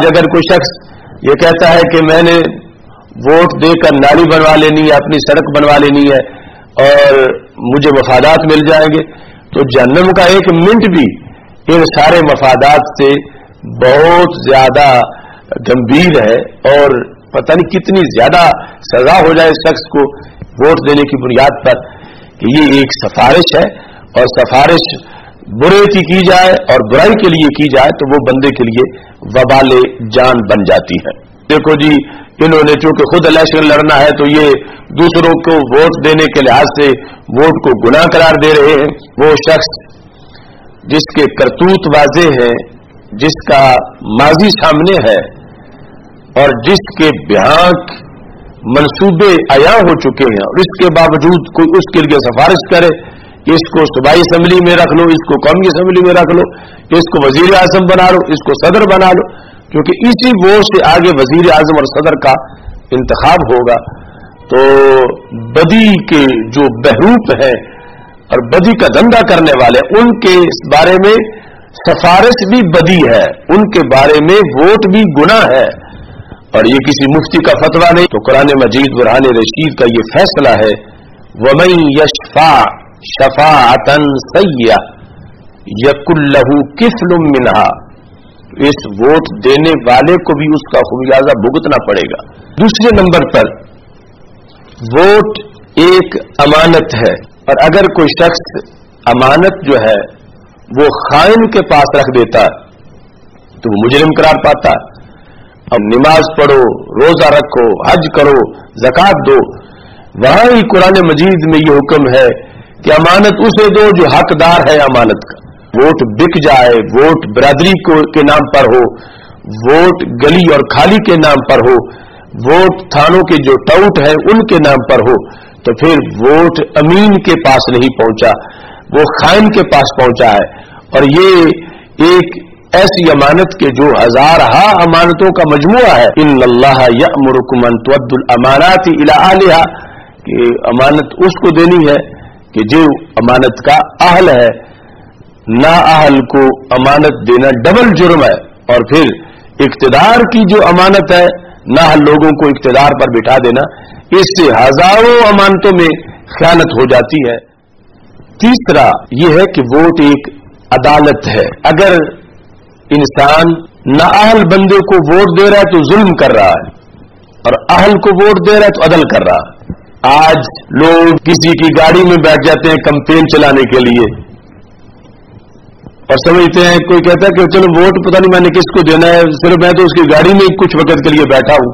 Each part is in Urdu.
آج اگر کوئی شخص یہ کہتا ہے کہ میں نے ووٹ دے کر نالی بنوا لینی ہے، اپنی سڑک بنوا لینی ہے اور مجھے مفادات مل جائیں گے، تو جہنم کا ایک منٹ بھی ان سارے مفادات سے بہت زیادہ گمبھیر ہے، اور پتہ نہیں کتنی زیادہ سزا ہو جائے اس شخص کو ووٹ دینے کی بنیاد پر کہ یہ ایک سفارش ہے، اور سفارش برے کی جائے اور برائی کے لیے کی جائے تو وہ بندے کے لیے وبال جان بن جاتی ہے۔ دیکھو جی، انہوں نے چونکہ خود الیکشن لڑنا ہے تو یہ دوسروں کو ووٹ دینے کے لحاظ سے ووٹ کو گناہ قرار دے رہے ہیں۔ وہ شخص جس کے کرتوت واضح ہیں، جس کا ماضی سامنے ہے اور جس کے بیان منصوبے عیاں ہو چکے ہیں، اور اس کے باوجود کوئی اس کے لیے سفارش کرے، اس کو صوبائی اسمبلی میں رکھ لو، اس کو قومی اسمبلی میں رکھ لو، اس کو وزیر اعظم بنا لو، اس کو صدر بنا لو، کیونکہ اسی ووٹ سے آگے وزیر اعظم اور صدر کا انتخاب ہوگا، تو بدی کے جو بہروپ ہیں اور بدی کا دھندا کرنے والے، ان کے اس بارے میں سفارش بھی بدی ہے، ان کے بارے میں ووٹ بھی گناہ ہے، اور یہ کسی مفتی کا فتویٰ نہیں، تو قرآن مجید برہان رشید کا یہ فیصلہ ہے، وَمَن يَشْفَعْ شَفَاعَةً سَيِّئَةً يَكُن لَّهُ كِفْلٌ مِّنْهَا، اس ووٹ دینے والے کو بھی اس کا خمیازہ بھگتنا پڑے گا۔ دوسرے نمبر پر ووٹ ایک امانت ہے، اور اگر کوئی شخص امانت جو ہے وہ خائن کے پاس رکھ دیتا تو وہ مجرم قرار پاتا۔ اب نماز پڑھو، روزہ رکھو، حج کرو، زکوٰۃ دو، وہاں ہی قرآن مجید میں یہ حکم ہے کہ امانت اسے دو جو حقدار ہے امانت کا۔ ووٹ بک جائے، ووٹ برادری کے نام پر ہو، ووٹ گلی اور کھالی کے نام پر ہو، ووٹ تھانوں کے جو ٹاؤٹ ہیں ان کے نام پر ہو، تو پھر ووٹ امین کے پاس نہیں پہنچا، وہ خائن کے پاس پہنچا ہے۔ اور یہ ایک ایسی امانت کے جو ہزارہا امانتوں کا مجموعہ ہے۔ ان اللہ یأمرکم ان تؤدوا الامانات الی اہلها، کہ امانت اس کو دینی ہے کہ جو امانت کا اہل ہے، نا اہل کو امانت دینا ڈبل جرم ہے۔ اور پھر اقتدار کی جو امانت ہے، نا اہل لوگوں کو اقتدار پر بٹھا دینا، اس سے ہزاروں امانتوں میں خیانت ہو جاتی ہے۔ تیسرا یہ ہے کہ ووٹ ایک عدالت ہے۔ اگر انسان نااہل بندے کو ووٹ دے رہا ہے تو ظلم کر رہا ہے، اور اہل کو ووٹ دے رہا ہے تو عدل کر رہا ہے۔ آج لوگ کسی کی گاڑی میں بیٹھ جاتے ہیں کمپین چلانے کے لیے، اور سمجھتے ہیں، کوئی کہتا ہے کہ چلو ووٹ پتہ نہیں میں نے کس کو دینا ہے، صرف میں تو اس کی گاڑی میں کچھ وقت کے لیے بیٹھا ہوں۔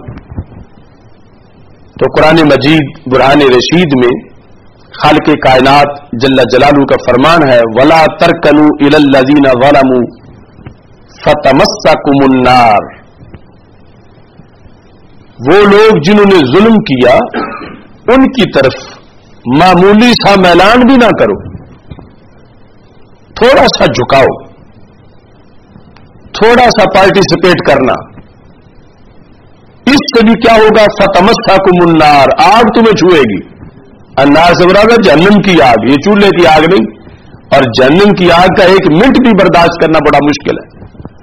تو قرآن مجید برہان رشید میں خالق کائنات جل جلالہ کا فرمان ہے، وَلَا تَرْكَنُوا إِلَى الَّذِينَ ظَلَمُوا فَتَمَسَّكُمُ النَّارُ، وہ لوگ جنہوں نے ظلم کیا ان کی طرف معمولی سا میلان بھی نہ کرو، تھوڑا سا جھکاؤ، تھوڑا سا پارٹیسپیٹ کرنا، اس سے بھی کیا ہوگا؟ فَتَمَسَّكُمُ النَّارُ، آگ تمہیں چھوئے گی۔ النار سے مراد ہے جہنم کی آگ، یہ چولہے کی آگ نہیں، اور جہنم کی آگ کا ایک منٹ بھی برداشت کرنا بڑا مشکل ہے۔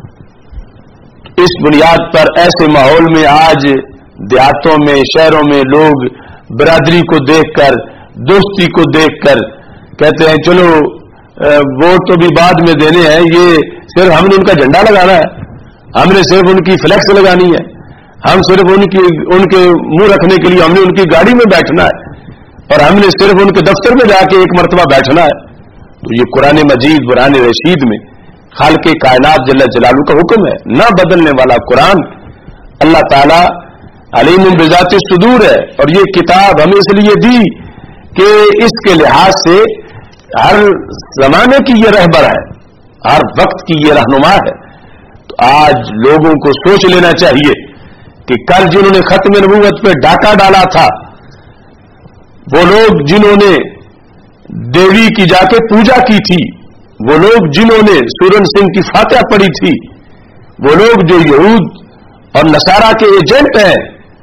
اس بنیاد پر ایسے ماحول میں آج دیہاتوں میں، شہروں میں لوگ برادری کو دیکھ کر، دوستی کو دیکھ کر کہتے ہیں چلو ووٹ تو بھی بعد میں دینے ہیں، یہ صرف ہم نے ان کا جھنڈا لگانا ہے، ہم نے صرف ان کی فلیکس لگانی ہے، ہم صرف ان کے منہ رکھنے کے لیے ہم نے ان کی گاڑی میں بیٹھنا ہے، اور ہم نے صرف ان کے دفتر میں جا کے ایک مرتبہ بیٹھنا ہے۔ تو یہ قرآن مجید برہان رشید میں خالق کائنات جل جلالہ کا حکم ہے، نہ بدلنے والا قرآن۔ اللہ تعالی علیم بذات الصدور ہے، اور یہ کتاب ہمیں اس لیے دی کہ اس کے لحاظ سے ہر زمانے کی یہ رہبر ہے، ہر وقت کی یہ رہنما ہے۔ تو آج لوگوں کو سوچ لینا چاہیے کہ کل جنہوں نے ختم نبوت پہ ڈاکہ ڈالا تھا، وہ لوگ جنہوں نے دیوی کی جا کے پوجا کی تھی، وہ لوگ جنہوں نے سورن سنگھ کی فاتحہ پڑھی تھی، وہ لوگ جو یہود اور نصارہ کے ایجنٹ ہیں،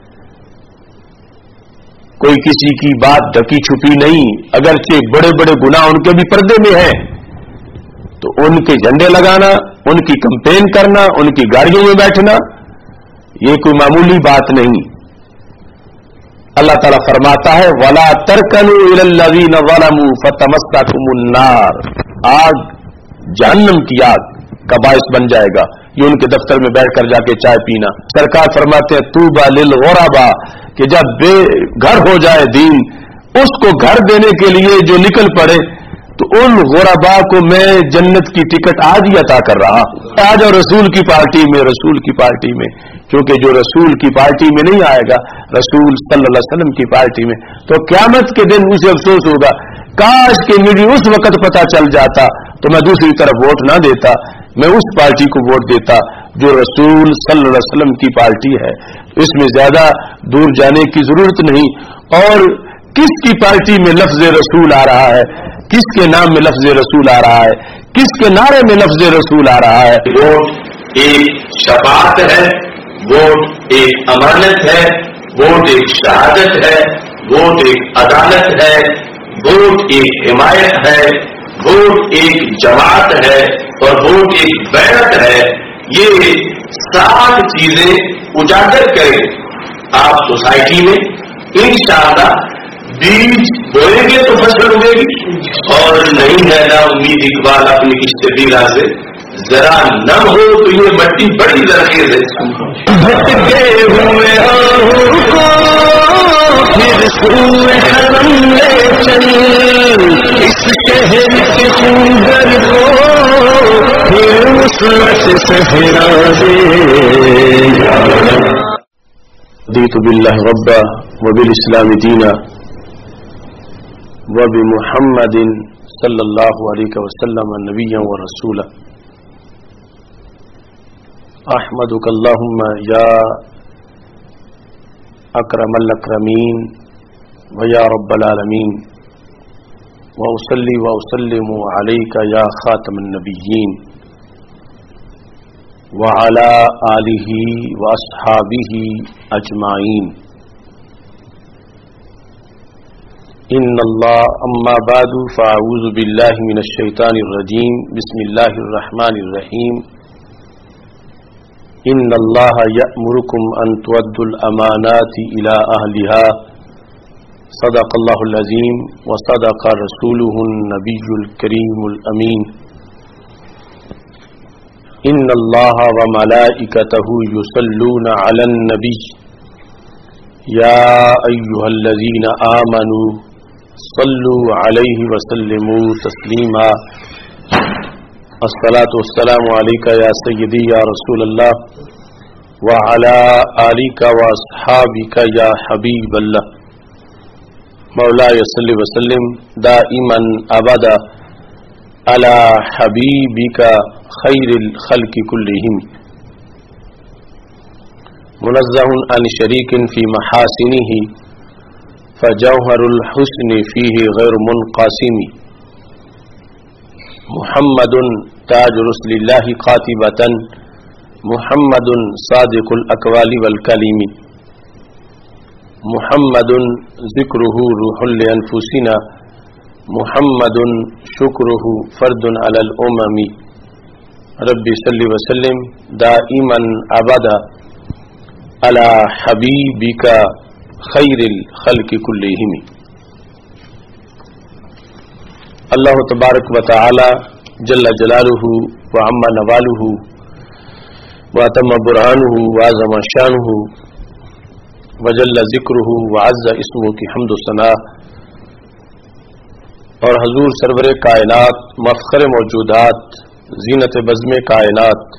کوئی کسی کی بات ڈھکی چھپی نہیں، اگرچہ بڑے بڑے گناہ ان کے بھی پردے میں ہیں، تو ان کے جھنڈے لگانا، ان کی کمپین کرنا، ان کی گاڑیوں میں بیٹھنا، یہ کوئی معمولی بات نہیں. اللہ تعالیٰ فرماتا ہے وَلَا تَرْكَنُوا إِلَى الَّذِينَ ظَلَمُوا فَتَمَسَّكُمُ النَّارُ. آگ جہنم کی آگ کا باعث بن جائے گا یہ ان کے دفتر میں بیٹھ کر جا کے چائے پینا. سرکار فرماتے ہیں طوبى للغرباء کہ جب بے گھر ہو جائے دین اس کو گھر دینے کے لیے جو نکل پڑے تو ان غرباء کو میں جنت کی ٹکٹ آج ہی عطا کر رہا. آج اور رسول کی پارٹی میں کیونکہ جو رسول کی پارٹی میں نہیں آئے گا رسول صلی اللہ علیہ وسلم کی پارٹی میں تو قیامت کے دن اسے افسوس ہوگا کاش کہ مجھے اس وقت پتہ چل جاتا تو میں دوسری طرف ووٹ نہ دیتا میں اس پارٹی کو ووٹ دیتا جو رسول صلی اللہ علیہ وسلم کی پارٹی ہے. اس میں زیادہ دور جانے کی ضرورت نہیں. اور کس کی پارٹی میں لفظ رسول آ رہا ہے کس کے نام میں لفظ رسول آ رہا ہے کس کے نعرے میں لفظ رسول آ رہا ہے. ووٹ ایک شفاعت ہے ووٹ ایک امانت ہے ووٹ ایک شہادت ہے ووٹ ایک عدالت ہے ووٹ ایک حمایت ہے ووٹ ایک جماعت ہے اور ووٹ ایک بیعت ہے. یہ 7 چیزیں اجاگر کریں آپ سوسائٹی میں انشاءاللہ بیج بوئیں گے تو فصل اگے گی اور نہیں ہے نا امید اقبال اپنی اشتبیرہ سے ذرا نم ہو تو یہ مٹی بڑی زرخیز ہے. بھٹکے ہوئے آہوں کو پھر سوئے حرم لے چل اس شہر کے خونگر کو پھر وصلت صحرا دے. رضیت باللہ ربا وبالاسلام دینا وبمحمد صلی اللہ علیہ وسلم نبیا ورسولا. احمدک اللہم یا اکرم الاکرمین ویا رب العالمین واصلی واسلم علیک یا خاتم النبیین وعلی آلہ واصحابہ اجمعین. ان اللہ اما بعد فاعوذ باللہ من الشیطان الرجیم بسم اللہ الرحمن الرحیم. ان اللہ یأمرکم ان تؤدوا الامانات الى اہلها صدق اللہ العظیم وصدق رسولہ النبی الکریم الامین. ان اللہ وملائکتہ یصلون علی النبی یا ایہا الذین آمنوا صلوا علیہ وسلموا تسلیما. الصلاۃ والسلام علیک یا سیدی یا رسول اللہ وعلی آلک واصحابک یا حبیب اللہ. مولاي صل وسلم دائما ابدا علی حبیبک خیر الخلق کلہم. منزہ عن شریک فی محاسنہ فجوہر الحسن فیہ غیر منقاسم. محمد تاج رسل اللہ قاتبۃ محمد صادق الاقوال والکلم. محمد ذکرہ روح لانفسنا محمد شکرہ فرد علی الامم. رب صل وسلم دائما ابدا علی حبیبک خیر الخلق کلہم. اللہ تبارک و تعالی جل جلالہ وعم نوالہ واتم برہانہ وعظم شانہ وجل ذکرہ وعز اسمہ کی حمد و ثناء اور حضور سرور کائنات مفخر موجودات زینت بزم کائنات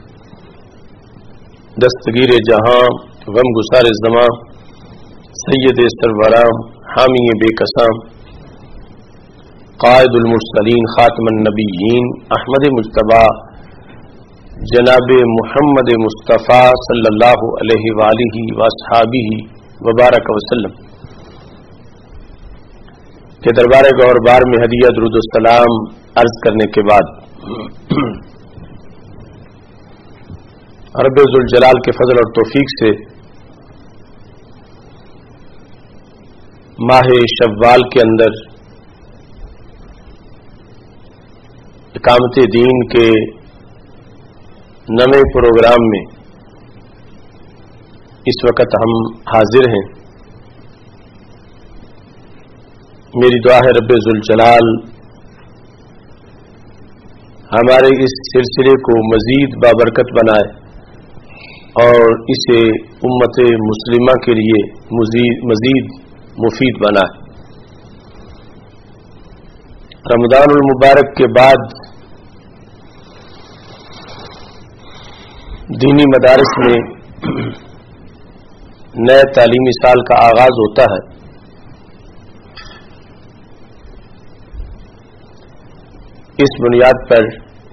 دستگیر جہاں غم گسار زماں سید سروراں حامی بے قسام قائد المرسلین خاتم النبیین احمد مجتبی جناب محمد مصطفیٰ صلی اللہ علیہ وآلہ واصحابہ وبارک وسلم کے دربار گور بار میں ہدیہ درود السلام عرض کرنے کے بعد رب ذوالجلال کے فضل اور توفیق سے ماہ شوال کے اندر اقامت دین کے نئے پروگرام میں इस वक्त हम हाजिर हैं। मेरी दुआ है रब्बे ज़ुल जलाल हमारे इस सिलसिले को मजीद बाबरकत बनाए और इसे उम्मत मुस्लिमा के लिए मजीद मुफीद बनाए। रमज़ानुल मुबारक के बाद दीनी मदारिस में नए तालीमी साल का आगाज होता है। इस बुनियाद पर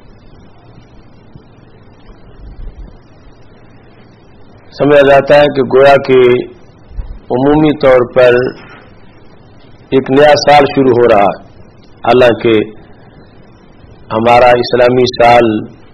समझा जाता है कि गोया के उमूमी तौर पर एक नया साल शुरू हो रहा है। हालांकि हमारा इस्लामी साल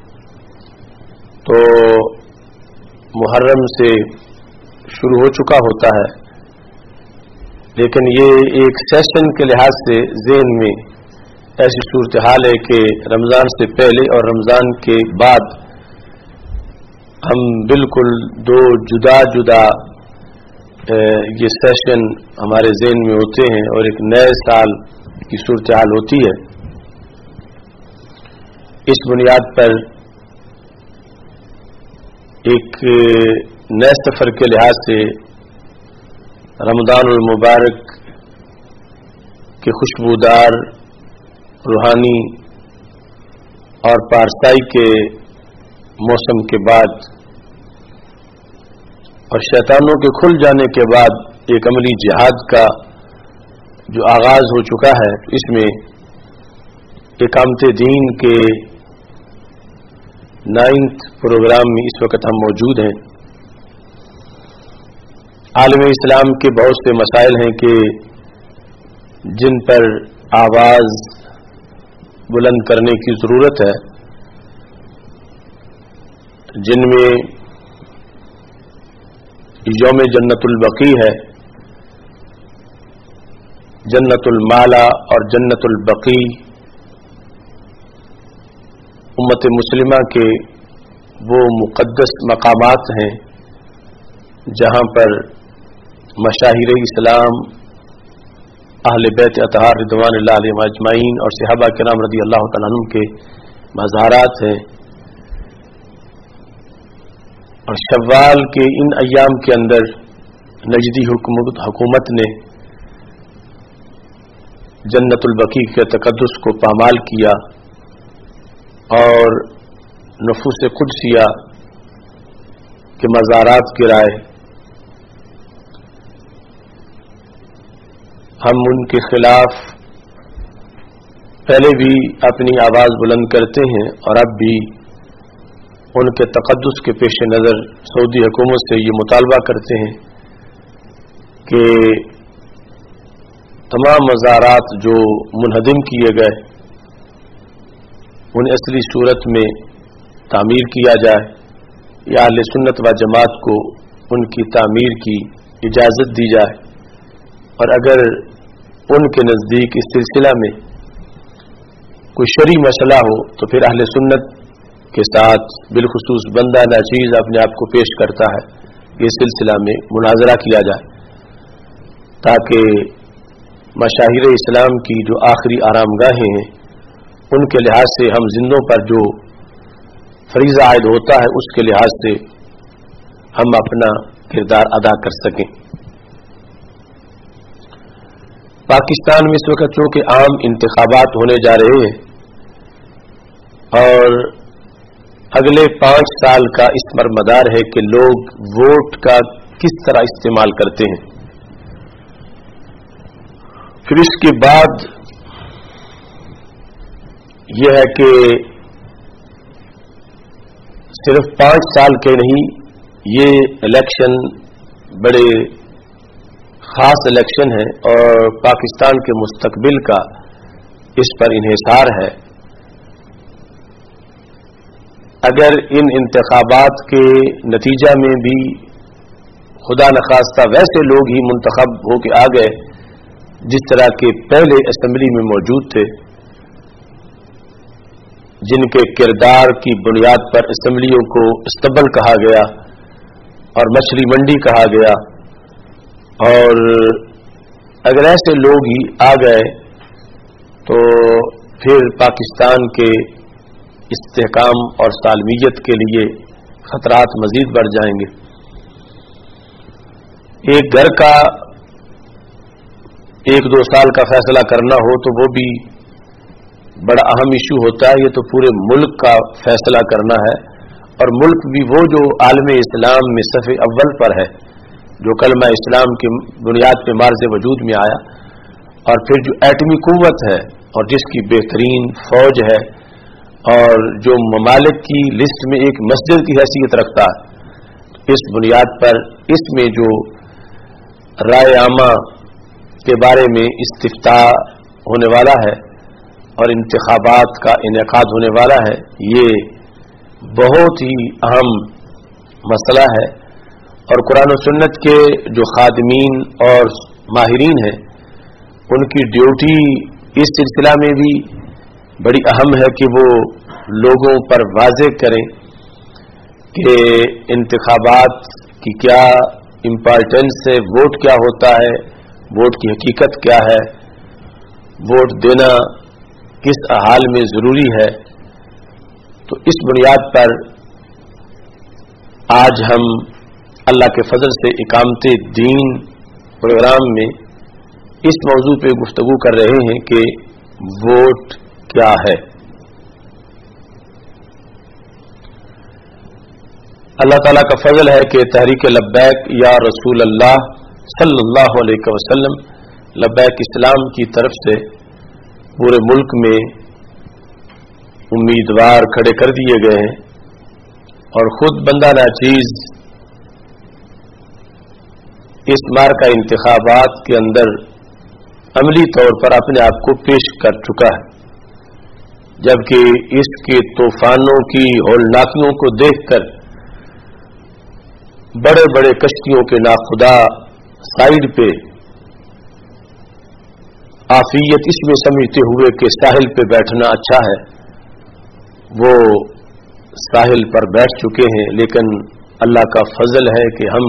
तो मुहर्रम से शुरू हो चुका होता है, लेकिन ये एक सेशन के लिहाज से ज़हन में ऐसी सूरत हाल है कि रमज़ान से पहले और रमज़ान के बाद हम बिल्कुल दो जुदा जुदा ये सेशन हमारे ज़हन में होते हैं और एक नए साल की सूरत हाल होती है। इस बुनियाद पर एक नए सफर के लिहाज से रमज़ानुल मुबारक के खुशबूदार रूहानी और पारसाई के मौसम के बाद और शैतानों के खुल जाने के बाद एक अमली जिहाद का जो आगाज हो चुका है, इसमें इकामते दीन के 9th प्रोग्राम में इस वक्त हम मौजूद हैं। आलम इस्लाम के बहुत से मसाइल हैं कि जिन पर आवाज बुलंद करने की जरूरत है, जिनमें यौम जन्नतुल बकी है, जन्नतुल माला और जन्नतुल बकी उम्मत मुस्लिमा के वो मुक़द्दस मकामात हैं जहां पर मशाहिर इस्लाम, अहले बैत अतहार रिदवानुल्लाह अलैहिम अजमाइन और सहाबा किराम रज़ी अल्लाह तआला अन्हुम के मज़ारात हैं। और शव्वाल के इन अय्याम के अंदर नजदी हुकूमत ने जन्नतुल बकी के तक़द्दुस को पामाल किया और नफूस कुदसिया के मज़ारात गिराए। हम उनके खिलाफ पहले भी अपनी आवाज बुलंद करते हैं और अब भी उनके तक़द्दुस के पेश नज़र सऊदी हुकूमत से ये मुतालबा करते हैं कि तमाम मज़ारात जो मुनहदिम किए गए उन्हें असली सूरत में तामीर किया जाए या अहले सुन्नत व जमात को उनकी तामीर की इजाज़त दी जाए। और अगर उनके नज़दीक इस सिलसिला में कोई शरई मसला हो तो फिर अहले सुन्नत के साथ बिलखुसूस बंदा नाचीज़ अपने आप को पेश करता है, इस सिलसिला में मुनाजरा किया जाए ताकि मशाहिर इस्लाम की जो आखिरी आरामगाहें हैं उनके लिहाज से हम जिंदों पर जो फरीज़ा आयद होता है उसके लिहाज से हम अपना किरदार अदा कर सकें। पाकिस्तान में इस वक्त चूंकि आम इंतखाबात होने जा रहे हैं और अगले 5 साल का इस पर मदार है कि लोग वोट का किस तरह इस्तेमाल करते हैं। फिर इसके बाद यह है कि सिर्फ 5 साल के नहीं, ये इलेक्शन बड़े खास इलेक्शन है और पाकिस्तान के मुस्तकबिल का इस पर इन्हिसार है। अगर इन इंतखाबात के नतीजा में भी खुदा नखास्ता वैसे लोग ही मुंतखब होकर आ गए जिस तरह के पहले असेंबली में मौजूद थे, जिनके किरदार की बुनियाद पर असेंबलियों को इस्तबल कहा गया اور मछली मंडी कहा गया। और अगर ऐसे लोग ही आ गए तो फिर पाकिस्तान के इस्तेहकाम और सालमियत के लिए खतरात मजीद बढ़ जाएंगे। एक घर का 1-2 साल का फैसला करना हो तो वो भी बड़ा अहम इशू होता है। ये तो पूरे मुल्क का फैसला करना है, और मुल्क भी वो जो आलम इस्लाम में सफ़े अव्वल पर है, जो कलमा इस्लाम की बुनियाद पे मार्ज़ वजूद में आया, और फिर जो एटमी कुव्वत है और जिसकी बेहतरीन फौज है, और जो ममालिक की लिस्ट में एक मस्जिद की हैसियत रखता है। इस बुनियाद पर इसमें जो राय आमा के बारे में इस्तिफ्ता होने वाला है और इंतखाबात का इनेकाद होने वाला है, ये बहुत ही अहम मसला है। और कुरान और सुन्नत के जो खादिमीन और माहिरीन हैं, उनकी ड्यूटी इस सिलसिला में भी बड़ी अहम है कि वो लोगों पर वाज़ेह करें कि इंतखाबात की क्या इम्पॉर्टेंस है, वोट क्या होता है, वोट की हकीकत क्या है, वोट देना किस हाल में जरूरी है। तो इस बुनियाद पर आज हम अल्लाह के फजल से इकामते दीन प्रोग्राम में इस मौजू पे गुफ्तगू कर रहे हैं कि वोट क्या है। अल्लाह ताला का फजल है कि तहरीक लब्बैक या रसूल अल्लाह सल्लल्लाहु अलैहि वसल्लम लब्बैक इस्लाम की तरफ से पूरे मुल्क में उम्मीदवार खड़े कर दिए गए हैं, और खुद बंदा नाचीज इस मार्का इंतखाबात के अंदर अमली तौर पर अपने आप को पेश कर चुका है, जबकि इसके तूफानों की होलनाकियों को देखकर बड़े बड़े कश्तियों के नाखुदा साइड पे आफियत इसमें समझते हुए कि साहिल पे बैठना अच्छा है, वो साहिल पर बैठ चुके हैं। लेकिन अल्लाह का फजल है कि हम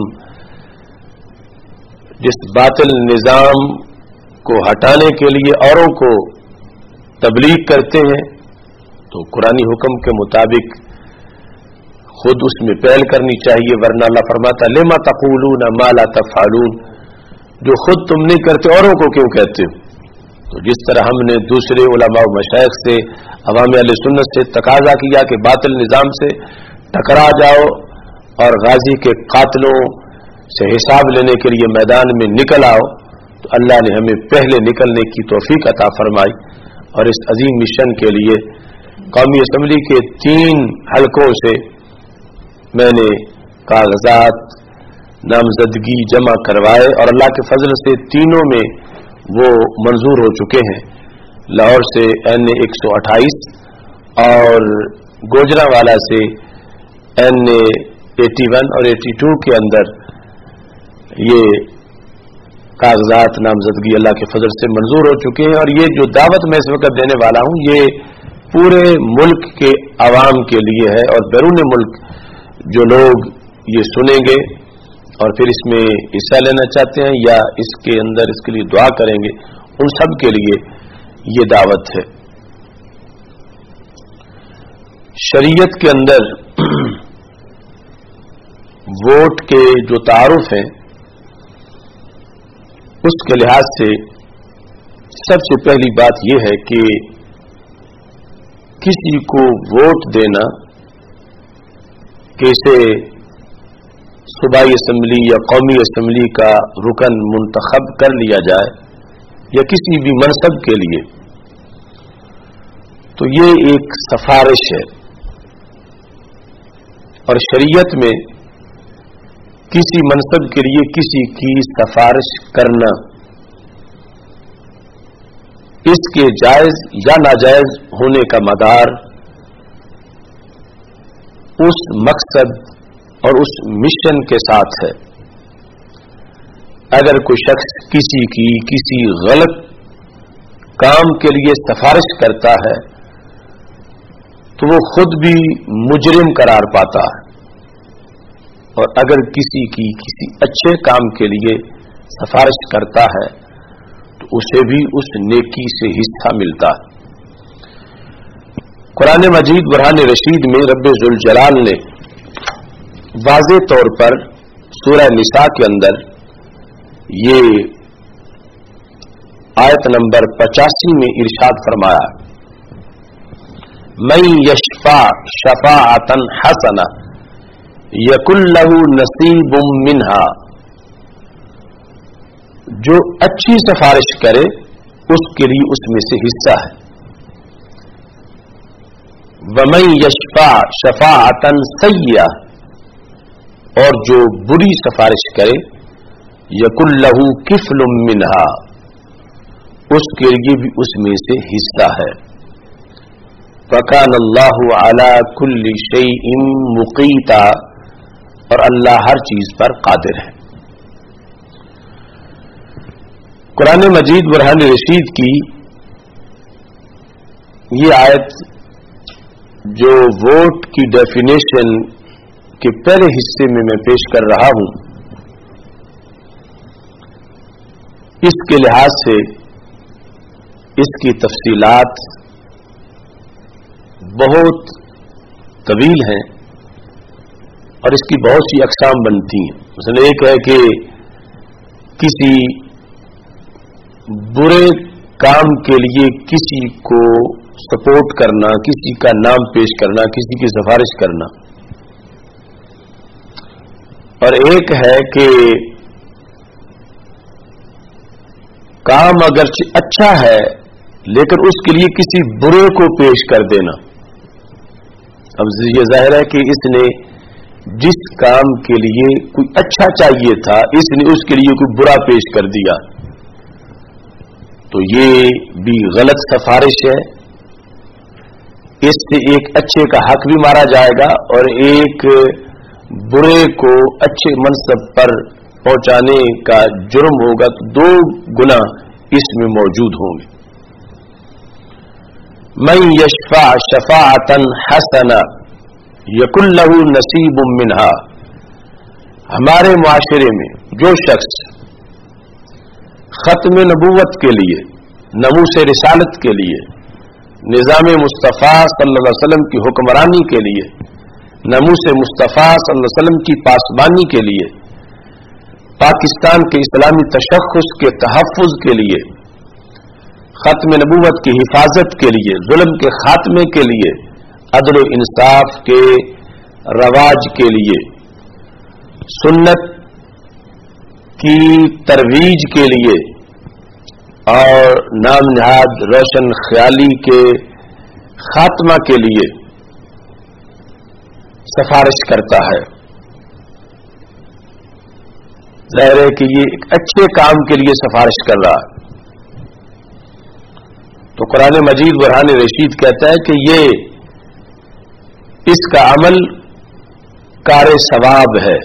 जिस बातिल निजाम को हटाने के लिए औरों को तबलीग करते हैं, तो कुरानी हुक्म के मुताबिक खुद उसमें पहल करनी चाहिए, वरना अल्लाह फरमाता लिमा तक़ूलून मा ला तफ़अलून, जो खुद तुम नहीं करते औरों को क्यों कहते हो। तो जिस तरह हमने दूसरे उलमा व मशाइख से, अवाम अहले सुन्नत से तकाजा किया कि बातिल निजाम से टकरा जाओ और गाजी के कातिलों से हिसाब लेने के लिए मैदान में निकल आओ, तो अल्लाह ने हमें पहले निकलने की तौफीक अता फरमाई। और इस अजीम मिशन के लिए कौमी असम्बली के 3 हलकों से मैंने कागजात नामजदगी जमा करवाए, और अल्लाह के फजल से तीनों में वो मंजूर हो चुके हैं। लाहौर से NA 128 और गोजरावाला से NA 81 और 82 के अंदर ये कागजात नामजदगी अल्लाह के फजल से मंजूर हो चुके हैं। और ये जो दावत मैं इस वक्त देने वाला हूं, ये पूरे मुल्क के आवाम के लिए है, और बैरून मुल्क जो लोग ये सुनेंगे और फिर इसमें हिस्सा लेना चाहते हैं या इसके अंदर इसके लिए दुआ करेंगे, उन सब के लिए ये दावत है। शरीयत के अंदर वोट के जो तारुफ हैं, उसके लिहाज से सबसे पहली बात यह है कि किसी को वोट देना कि इसे सूबाई असम्बली या कौमी असम्बली का रुकन मुंतखब कर लिया जाए या किसी भी मनसब के लिए, तो ये एक सिफारिश है। और शरीयत में किसी मनसब के लिए किसी की सिफारिश करना, इसके जायज या नाजायज होने का मदार उस मकसद और उस मिशन के साथ है। अगर कोई शख्स किसी की किसी गलत काम के लिए सिफारिश करता है तो वो खुद भी मुजरिम करार पाता है। اور اگر کسی کی کسی اچھے کام کے لیے سفارش کرتا ہے تو اسے بھی اس نیکی سے حصہ ملتا ہے۔ قرآن مجید برہان رشید میں رب ذوالجلال نے واضح طور پر سورہ نساء کے اندر یہ آیت نمبر 85 میں ارشاد فرمایا، من یشفع شفاعۃ حسنہ یکن لہ نصیب منہا، جو اچھی سفارش کرے اس کے لیے اس میں سے حصہ ہے۔ ومن یشفع شفاعۃ سیئہ، اور جو بری سفارش کرے یکن لہ کفل منہا، اس کے لیے بھی اس میں سے حصہ ہے۔ وکان اللہ علی کل شیء مقیتا، اور اللہ ہر چیز پر قادر ہے۔ قرآن مجید برہان رشید کی یہ آیت جو ووٹ کی ڈیفینیشن کے پہلے حصے میں پیش کر رہا ہوں، اس کے لحاظ سے اس کی تفصیلات بہت طویل ہیں اور اس کی بہت سی اقسام بنتی ہیں۔ مثلا ایک ہے کہ کسی برے کام کے لیے کسی کو سپورٹ کرنا، کسی کا نام پیش کرنا، کسی کی سفارش کرنا، اور ایک ہے کہ کام اگرچہ اچھا ہے لیکن اس کے لیے کسی برے کو پیش کر دینا۔ اب یہ ظاہر ہے کہ اس نے جس کام کے لیے کوئی اچھا چاہیے تھا، اس نے اس کے لیے کوئی برا پیش کر دیا، تو یہ بھی غلط سفارش ہے۔ اس سے ایک اچھے کا حق بھی مارا جائے گا اور ایک برے کو اچھے منصب پر پہنچانے کا جرم ہوگا، تو دو گنا اس میں موجود ہوں گے۔ من یشفع شفاعۃ حسنہ یکن لہ نصیب منہا، ہمارے معاشرے میں جو شخص ختم نبوت کے لیے، ناموس رسالت کے لیے، نظام مصطفیٰ صلی اللہ علیہ وسلم کی حکمرانی کے لیے، ناموس مصطفیٰ صلی اللہ علیہ وسلم کی پاسبانی کے لیے، پاکستان کے اسلامی تشخص کے تحفظ کے لیے، ختم نبوت کی حفاظت کے لیے، ظلم کے خاتمے کے لیے، عدل و انصاف کے رواج کے لیے، سنت کی ترویج کے لیے اور نام نہاد روشن خیالی کے خاتمہ کے لیے سفارش کرتا ہے۔ ظاہر ہے کہ یہ ایک اچھے کام کے لیے سفارش کر رہا ہے، تو قرآن مجید برہان رشید کہتا ہے کہ یہ اس کا عمل کار ثواب ہے،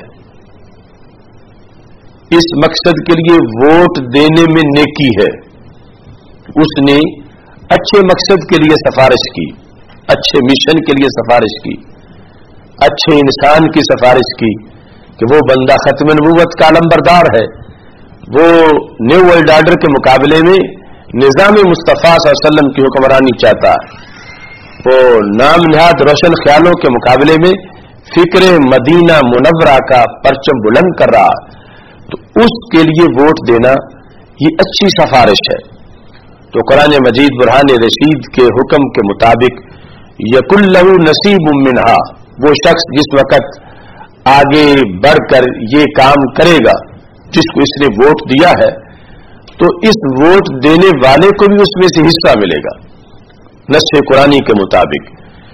اس مقصد کے لیے ووٹ دینے میں نیکی ہے۔ اس نے اچھے مقصد کے لیے سفارش کی، اچھے مشن کے لیے سفارش کی، اچھے انسان کی سفارش کی کہ وہ بندہ ختم نبوت کا علمبردار ہے، وہ نیو ورلڈ آرڈر کے مقابلے میں نظام مصطفیٰ صلی اللہ علیہ وسلم کی حکمرانی چاہتا ہے، وہ نام نہاد روشن خیالوں کے مقابلے میں فکر مدینہ منورہ کا پرچم بلند کر رہا ہے، تو اس کے لیے ووٹ دینا یہ اچھی سفارش ہے۔ تو قرآن مجید برہان رشید کے حکم کے مطابق یکن لہ نصیب منہا، وہ شخص جس وقت آگے بڑھ کر یہ کام کرے گا جس کو اس نے ووٹ دیا ہے، تو اس ووٹ دینے والے کو بھی اس میں سے حصہ ملے گا نص قرآنی کے مطابق۔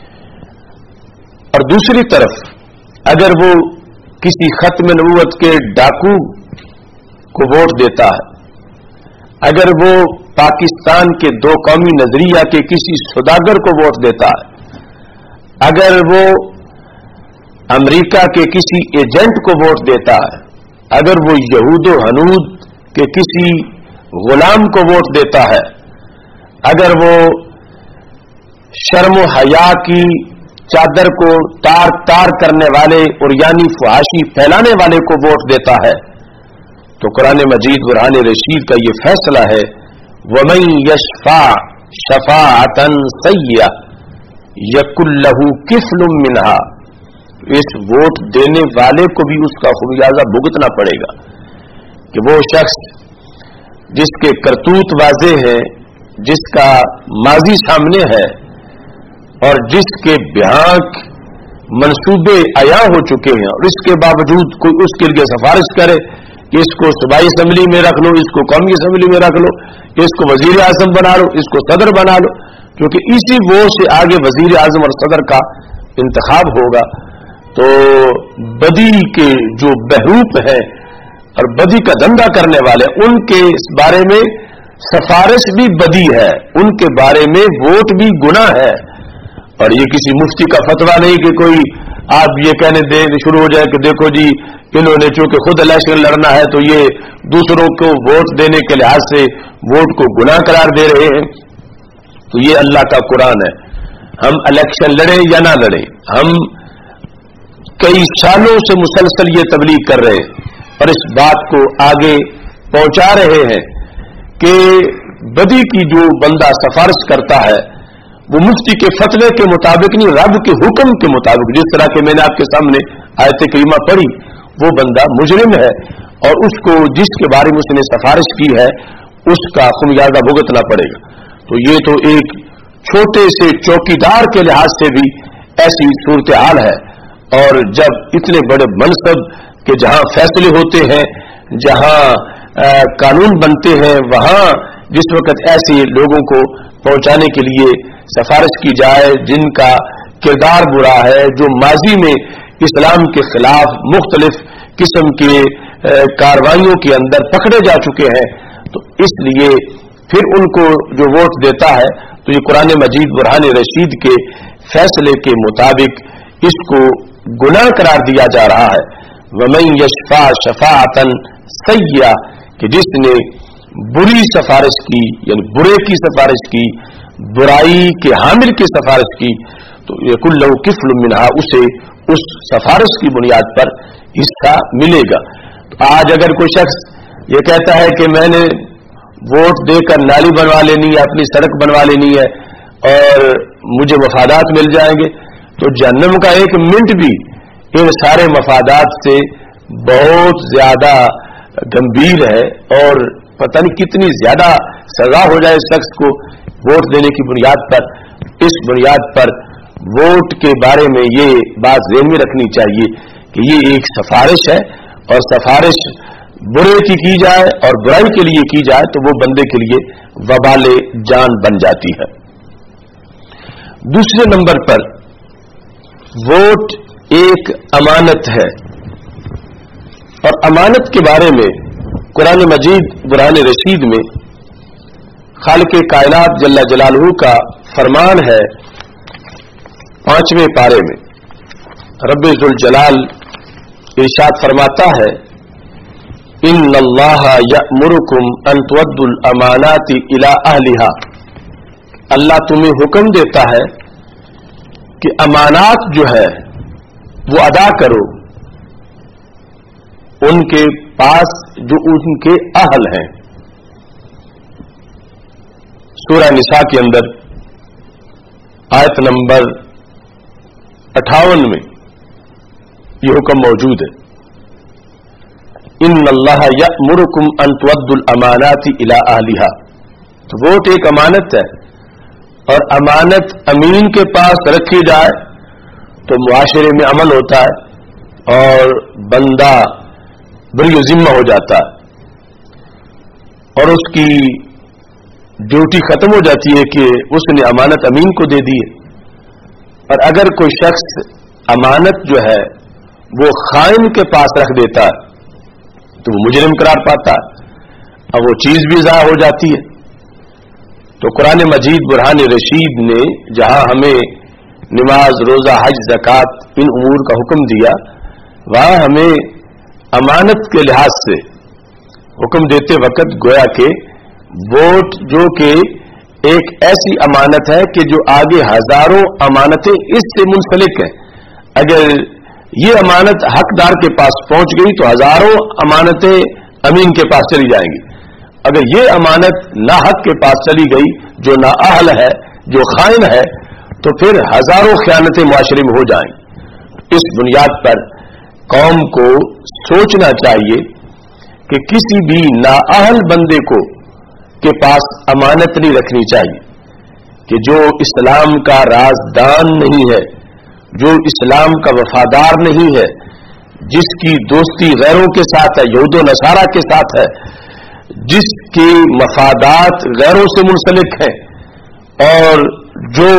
اور دوسری طرف اگر وہ کسی ختم نبوت کے ڈاکو کو ووٹ دیتا ہے، اگر وہ پاکستان کے دو قومی نظریہ کے کسی سوداگر کو ووٹ دیتا ہے، اگر وہ امریکہ کے کسی ایجنٹ کو ووٹ دیتا ہے، اگر وہ یہود و ہنود کے کسی غلام کو ووٹ دیتا ہے، اگر وہ شرم و حیا کی चादर को तार तार करने वाले और यानी फहाशी फैलाने वाले को वोट देता है, तो कुरान मजीद बुरहान रशीद का ये फैसला है, वमन यशफा शफाअतन सय्या यकुल लहू किफलुम मिनहा, इस वोट देने वाले को भी उसका खुमियाजा भुगतना पड़ेगा कि वो शख्स जिसके करतूत वाजे हैं, जिसका माजी सामने है और जिसके भयानक मंसूबे अया हो चुके हैं, और इसके बावजूद कोई उसके लिए सिफारिश करे कि इसको सूबाई असम्बली में रख लो, इसको कौमी असम्बली में रख लो, इसको वजीर आजम बना लो, इसको सदर बना लो, क्योंकि इसी वोट से आगे वजीर आजम और सदर का इंतखाब होगा। तो बदी के जो बहरूप है और बदी का धंधा करने वाले, उनके इस बारे में सिफारिश भी बदी है, उनके बारे में वोट भी गुनाह है। और ये किसी मुफ्ती का फतवा नहीं कि कोई आप ये कहने दे शुरू हो जाए कि देखो जी इन्होंने चूंकि खुद इलेक्शन लड़ना है तो ये दूसरों को वोट देने के लिहाज से वोट को गुनाह करार दे रहे हैं। तो ये अल्लाह का कुरान है, हम इलेक्शन लड़े या ना लड़े, हम कई सालों से मुसलसल ये तबलीग कर रहे हैं और इस बात को आगे पहुंचा रहे हैं कि बदी की जो बंदा सिफारिश करता है वो मुफ्ती के फतवे के मुताबिक नहीं, रब के हुक्म के मुताबिक, जिस तरह के मैंने आपके सामने आयत करीमा पढ़ी, वो बंदा मुजरिम है और उसको जिसके बारे में उसने सिफारिश की है उसका खुमियाजा भुगतना पड़ेगा। तो ये तो एक छोटे से चौकीदार के लिहाज से भी ऐसी सूरत हाल है, और जब इतने बड़े मनसब के जहां फैसले होते हैं, जहां कानून बनते हैं, वहां जिस वक्त ऐसे लोगों को पहुंचाने के लिए सिफारिश की जाए जिनका किरदार बुरा है, जो माजी में इस्लाम के खिलाफ मुख्तलिफ किस्म के कार्रवाइयों के अंदर पकड़े जा चुके हैं, तो इसलिए फिर उनको जो वोट देता है तो ये कुरान मजीद बुरहान रशीद के फैसले के मुताबिक इसको गुनाह करार दिया जा रहा है। वमन यशफा शफाअतन सय्या, कि जिसने बुरी सिफारिश की यानी बुरे की सिफारिश की, बुराई के हामिल की सिफारिश की, तो यकुल लहू किफलुम मिनहा, उसे उस सिफारिश की बुनियाद पर हिस्सा मिलेगा। तो आज अगर कोई शख्स ये कहता है कि मैंने वोट देकर नाली बनवा लेनी है, अपनी सड़क बनवा लेनी है और मुझे मफादात मिल जाएंगे, तो जहन्नम का एक मिनट भी इन सारे मफादात से बहुत ज्यादा गंभीर है, और पता नहीं कितनी ज्यादा सजा हो जाए इस शख्स को वोट देने की बुनियाद पर। इस बुनियाद पर वोट के बारे में ये बात ज़हन में रखनी चाहिए कि ये एक सिफारिश है, और सिफारिश बुरे की जाए और बुराई के लिए की जाए तो वो बंदे के लिए वबाले जान बन जाती है। दूसरे नंबर पर वोट एक अमानत है, और अमानत के बारे में कुरान मजीद बुरहान रशीद में खालिक़े कायनात जल्ला जलालहू का फरमान है 5वें पारे में, रब्बे जुल जलाल इरशाद फरमाता है, इन्नल्लाह यअमुरुकुम अन तुअद्दुल अमानाति इला अहलिहा, अल्लाह तुम्हें हुक्म देता है कि अमानात जो है वो अदा करो उनके पास जो उनके अहल हैं। सूरह निसा के अंदर आयत नंबर 58 में यह हुक्म मौजूद है, इन्नल्लाह यअमुरुकुम अन तुअद्दुल अमानाति इला अहलिहा। तो वोट एक अमानत है, और अमानत अमीन के पास रखी जाए तो मुआशरे में अमन होता है और बंदा बरी जिम्मा हो जाता है, और उसकी ड्यूटी खत्म हो जाती है कि उसने अमानत अमीन को दे दी है। और अगर कोई शख्स अमानत जो है वो खाइन के पास रख देता है तो वो मुजरिम करार पाता है, अब वो चीज भी ज़ाया हो जाती है। तो कुरान मजीद बुरहान रशीद ने जहां हमें नमाज, रोजा, हज, ज़कात इन उमूर का हुक्म दिया, वहां हमें अमानत के लिहाज से हुक्म देते वक्त गोया के वोट जो कि ایک ایسی امانت ہے کہ جو آگے ہزاروں امانتیں اس سے منسلک ہیں. اگر یہ امانت حقدار کے پاس پہنچ گئی تو ہزاروں امانتیں امین کے پاس چلی جائیں گی. اگر یہ امانت ناحق کے پاس چلی گئی جو نااہل ہے، جو خائن ہے، تو پھر ہزاروں خیانتیں معاشرے میں ہو جائیں. اس بنیاد پر قوم کو سوچنا چاہیے کہ کسی بھی نااہل بندے کو کے پاس امانت نہیں رکھنی چاہیے، کہ جو اسلام کا رازدان نہیں ہے، جو اسلام کا وفادار نہیں ہے، جس کی دوستی غیروں کے ساتھ ہے، یہود و نصارہ کے ساتھ ہے، جس کے مفادات غیروں سے منسلک ہیں، اور جو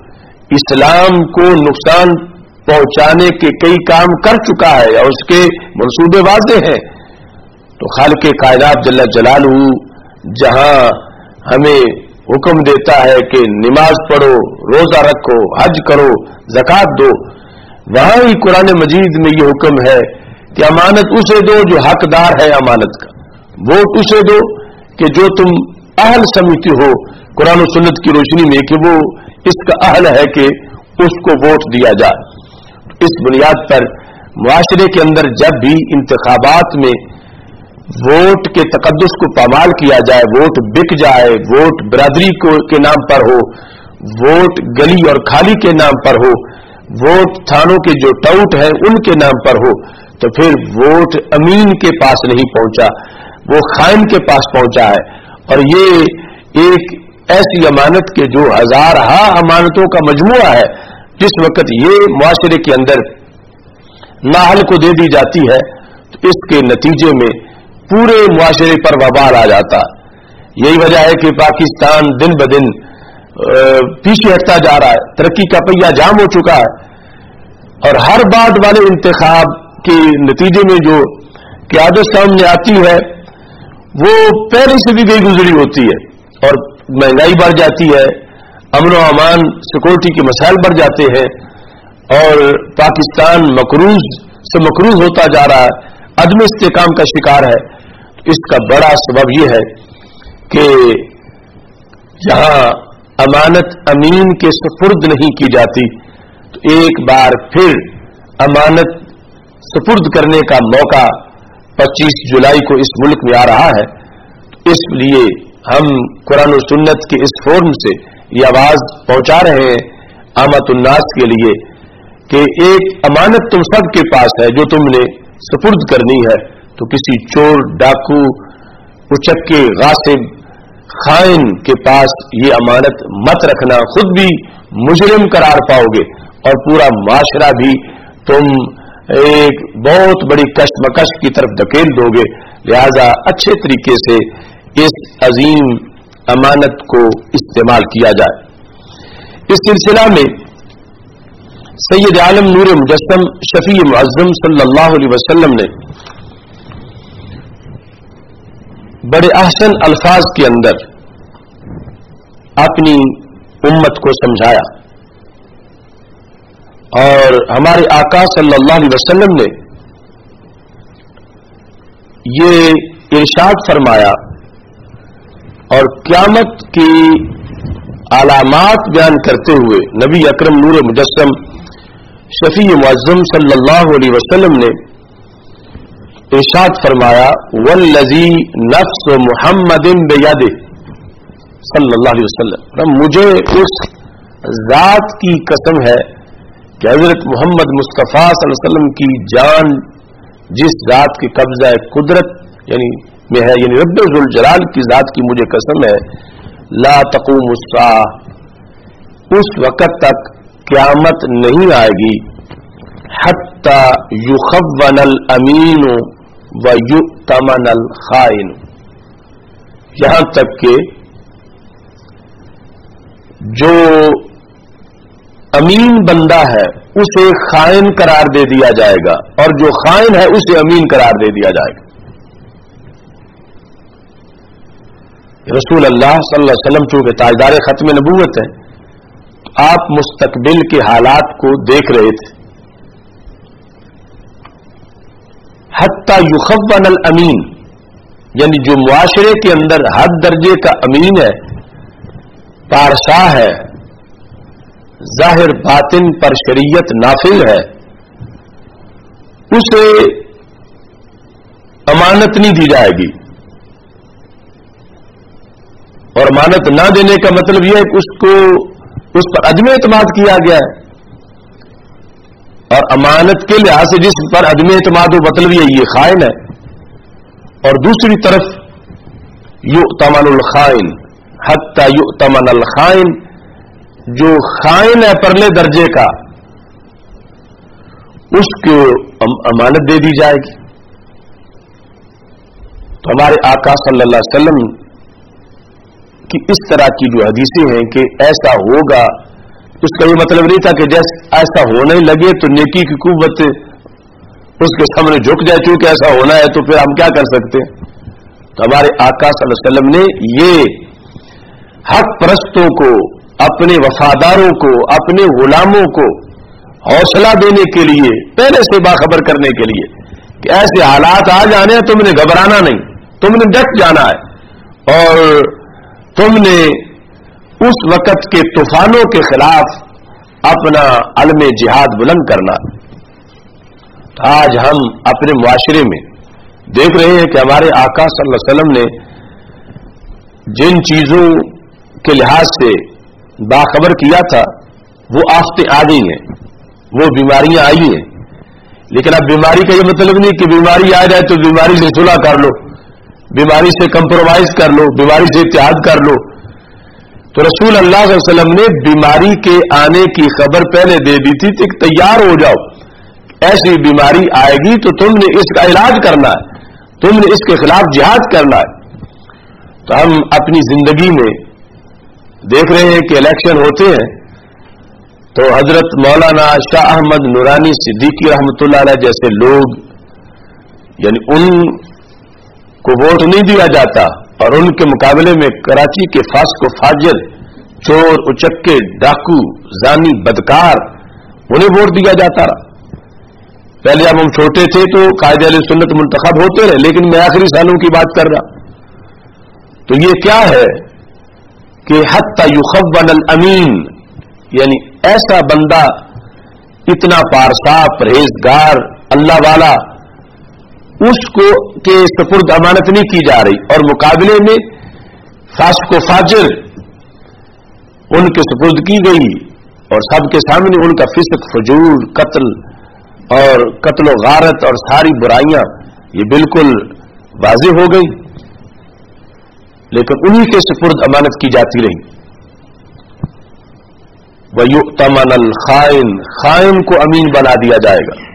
اسلام کو نقصان پہنچانے کے کئی کام کر چکا ہے اور اس کے منصوبے واضح ہیں، تو خالق کائنات جل جلالہ جہاں ہمیں حکم دیتا ہے کہ نماز پڑھو، روزہ رکھو، حج کرو، زکوٰۃ دو، وہاں ہی قرآن مجید میں یہ حکم ہے کہ امانت اسے دو جو حقدار ہے امانت کا، ووٹ اسے دو کہ جو تم اہل سمجھتے ہو قرآن و سنت کی روشنی میں کہ وہ اس کا اہل ہے کہ اس کو ووٹ دیا جائے. اس بنیاد پر معاشرے کے اندر جب بھی انتخابات میں ووٹ کے تقدس کو پامال کیا جائے، ووٹ بک جائے، ووٹ برادری کے نام پر ہو، ووٹ گلی اور کھالی کے نام پر ہو، ووٹ تھانوں کے جو ٹاؤٹ ہیں ان کے نام پر ہو، تو پھر ووٹ امین کے پاس نہیں پہنچا، وہ خائن کے پاس پہنچا ہے. اور یہ ایک ایسی امانت کے جو ہزارہا امانتوں کا مجموعہ ہے، جس وقت یہ معاشرے کے اندر نااہل کو دے دی جاتی ہے تو اس کے نتیجے میں پورے معاشرے پر وبال آ جاتا. یہی وجہ ہے کہ پاکستان دن بدن پیچھے ہٹتا جا رہا ہے، ترقی کا پہیہ جام ہو چکا ہے، اور ہر بعد والے انتخاب کے نتیجے میں جو قیادت سامنے آتی ہے وہ پہلے سے بھی گئی گزری ہوتی ہے، اور مہنگائی بڑھ جاتی ہے، امن و امان سیکورٹی کے مسائل بڑھ جاتے ہیں، اور پاکستان مقروض سے مقروض ہوتا جا رہا ہے، عدم استحکام کا شکار ہے. اس کا بڑا سبب یہ ہے کہ جہاں امانت امین کے سپرد نہیں کی جاتی تو ایک بار پھر امانت سپرد کرنے کا موقع 25 جولائی کو اس ملک میں آ رہا ہے. اس لیے ہم قرآن و سنت کے اس فورم سے یہ آواز پہنچا رہے ہیں عامت الناس کے لیے کہ ایک امانت تم سب کے پاس ہے جو تم نے سپرد کرنی ہے، تو کسی چور، ڈاکو، اچکے، غاصب، خائن کے پاس یہ امانت مت رکھنا. خود بھی مجرم قرار پاؤ گے اور پورا معاشرہ بھی تم ایک بہت بڑی کشمکش کی طرف دھکیل دو گے. لہذا اچھے طریقے سے اس عظیم امانت کو استعمال کیا جائے. اس سلسلہ میں سید عالم نور مجسم شفیع معظم صلی اللہ علیہ وسلم نے بڑے احسن الفاظ کے اندر اپنی امت کو سمجھایا، اور ہمارے آقا صلی اللہ علیہ وسلم نے یہ ارشاد فرمایا اور قیامت کی علامات بیان کرتے ہوئے نبی اکرم نور مجسم شفیع معظم صلی اللہ علیہ وسلم نے ارشاد فرمایا والذی نفس محمد بیدہ صلی اللہ علیہ وسلم، مجھے اس ذات کی قسم ہے کہ حضرت محمد مصطفیٰ صلی اللہ علیہ وسلم کی جان جس ذات کے قبضہ قدرت میں ہے، یعنی رب ذوالجلال کی ذات کی مجھے قسم ہے، لا تقوم الساعہ، اس وقت تک قیامت نہیں آئے گی حتی یخون الامین ویؤتمن الخائن، یہاں تک کہ جو امین بندہ ہے اسے خائن قرار دے دیا جائے گا اور جو خائن ہے اسے امین قرار دے دیا جائے گا. رسول اللہ صلی اللہ علیہ وسلم چونکہ تاجدار ختم نبوت ہے، آپ مستقبل کے حالات کو دیکھ رہے تھے. حتی یخون الامین، یعنی جو معاشرے کے اندر حد درجے کا امین ہے پارسا ہے، ظاہر باطن پر شریعت نافذ ہے، اسے امانت نہیں دی جائے گی. اور امانت نہ دینے کا مطلب یہ ہے کہ اس پر عدم اعتماد کیا گیا ہے. اور امانت کے لحاظ سے جس پر عدم اعتماد ہو مطلب یہ خائن ہے. اور دوسری طرف یؤتمن الخائن حتی یؤتمن الخائن، جو خائن ہے پرلے درجے کا اس کو امانت دے دی جائے گی. تو ہمارے آقا صلی اللہ علیہ وسلم کی اس طرح کی جو حدیثیں ہیں کہ ایسا ہوگا، اس کا یہ مطلب نہیں تھا کہ جیسے ایسا ہونے لگے تو نیکی کی قوت اس کے سامنے جھک جائے، چونکہ ایسا ہونا ہے تو پھر ہم کیا کر سکتے ہیں. تو ہمارے آقا صلی اللہ علیہ وسلم نے یہ حق پرستوں کو، اپنے وفاداروں کو، اپنے غلاموں کو حوصلہ دینے کے لیے، پہلے سے باخبر کرنے کے لیے کہ ایسے حالات آ جانے ہیں، تم نے گھبرانا نہیں، تم نے ڈٹ جانا ہے اور تم نے اس وقت کے طوفانوں کے خلاف اپنا علم جہاد بلند کرنا. آج ہم اپنے معاشرے میں دیکھ رہے ہیں کہ ہمارے آقا صلی اللہ علیہ وسلم نے جن چیزوں کے لحاظ سے باخبر کیا تھا وہ آفتیں آ گئی ہیں، وہ بیماریاں آئی ہیں. لیکن اب بیماری کا یہ مطلب نہیں کہ بیماری آ جائے تو بیماری سے صلح کر لو، بیماری سے کمپرومائز کر لو، بیماری سے اتحاد کر لو. تو رسول اللہ صلی اللہ علیہ وسلم نے بیماری کے آنے کی خبر پہلے دے دی تھی کہ تیار ہو جاؤ، ایسی بیماری آئے گی تو تم نے اس کا علاج کرنا ہے، تم نے اس کے خلاف جہاد کرنا ہے. تو ہم اپنی زندگی میں دیکھ رہے ہیں کہ الیکشن ہوتے ہیں تو حضرت مولانا شاہ احمد نورانی صدیقی رحمۃ اللہ علیہ جیسے لوگ، یعنی ان کو ووٹ نہیں دیا جاتا اور ان کے مقابلے میں کراچی کے فاسق و فاجر، چور، اچکے، ڈاکو، زانی، بدکار، انہیں ووٹ دیا جاتا رہا. پہلے جب ہم چھوٹے تھے تو قائد اہل سنت منتخب ہوتے رہے، لیکن میں آخری سالوں کی بات کر رہا. تو یہ کیا ہے کہ حتی یخون الامین، یعنی ایسا بندہ اتنا پارسا، پرہیزگار، اللہ والا، اس کو کے سپرد امانت نہیں کی جا رہی، اور مقابلے میں فاسق و فاجر ان کے سپرد کی گئی اور سب کے سامنے ان کا فسق، فجور، قتل اور قتل و غارت اور ساری برائیاں یہ بالکل واضح ہو گئی، لیکن انہی کے سپرد امانت کی جاتی رہی. وَيُؤْتَمَنَ الْخَائِنُ، خائن کو امین بنا دیا جائے گا.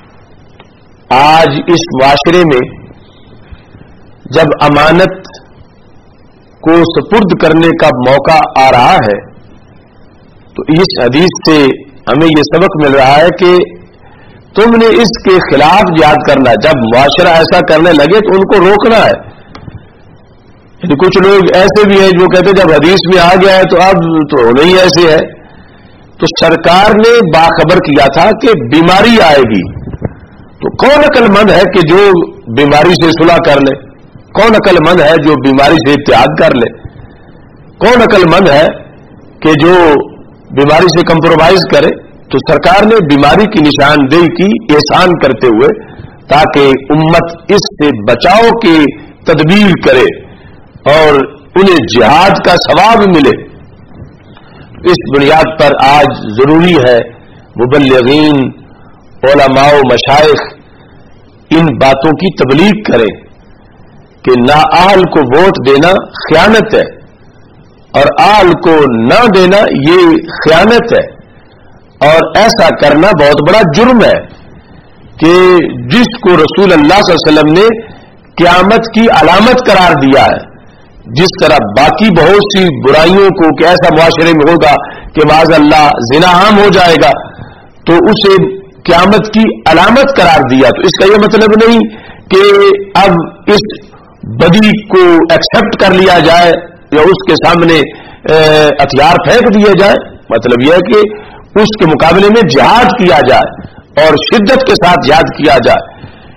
آج اس معاشرے میں جب امانت کو سپرد کرنے کا موقع آ رہا ہے تو اس حدیث سے ہمیں یہ سبق مل رہا ہے کہ تم نے اس کے خلاف جہاد کرنا ہے. جب معاشرہ ایسا کرنے لگے تو ان کو روکنا ہے. یعنی کچھ لوگ ایسے بھی ہیں جو کہتے ہیں جب حدیث میں آ گیا ہے تو اب تو نہیں ایسے ہے. تو سرکار نے باخبر کیا تھا کہ بیماری آئے گی، تو کون عقل مند ہے کہ جو بیماری سے صلح کر لے؟ کون عقل مند ہے جو بیماری سے اتحاد کر لے؟ کون عقل مند ہے کہ جو بیماری سے کمپرومائز کرے؟ تو سرکار نے بیماری کی نشاندہی کی احسان کرتے ہوئے تاکہ امت اس سے بچاؤ کی تدبیر کرے اور انہیں جہاد کا ثواب ملے. اس بنیاد پر آج ضروری ہے مبلغین، علماء و مشائخ ان باتوں کی تبلیغ کریں کہ نااہل کو ووٹ دینا خیانت ہے اور اہل کو نہ دینا یہ خیانت ہے، اور ایسا کرنا بہت بڑا جرم ہے کہ جس کو رسول اللہ صلی اللہ علیہ وسلم نے قیامت کی علامت قرار دیا ہے. جس طرح باقی بہت سی برائیوں کو کہ ایسا معاشرے میں ہوگا کہ معاذ اللہ زنا عام ہو جائے گا تو اسے قیامت کی علامت قرار دیا، تو اس کا یہ مطلب نہیں کہ اب اس بدی کو ایکسپٹ کر لیا جائے یا اس کے سامنے ہتھیار پھینک دیے جائے. مطلب یہ ہے کہ اس کے مقابلے میں جہاد کیا جائے اور شدت کے ساتھ جہاد کیا جائے.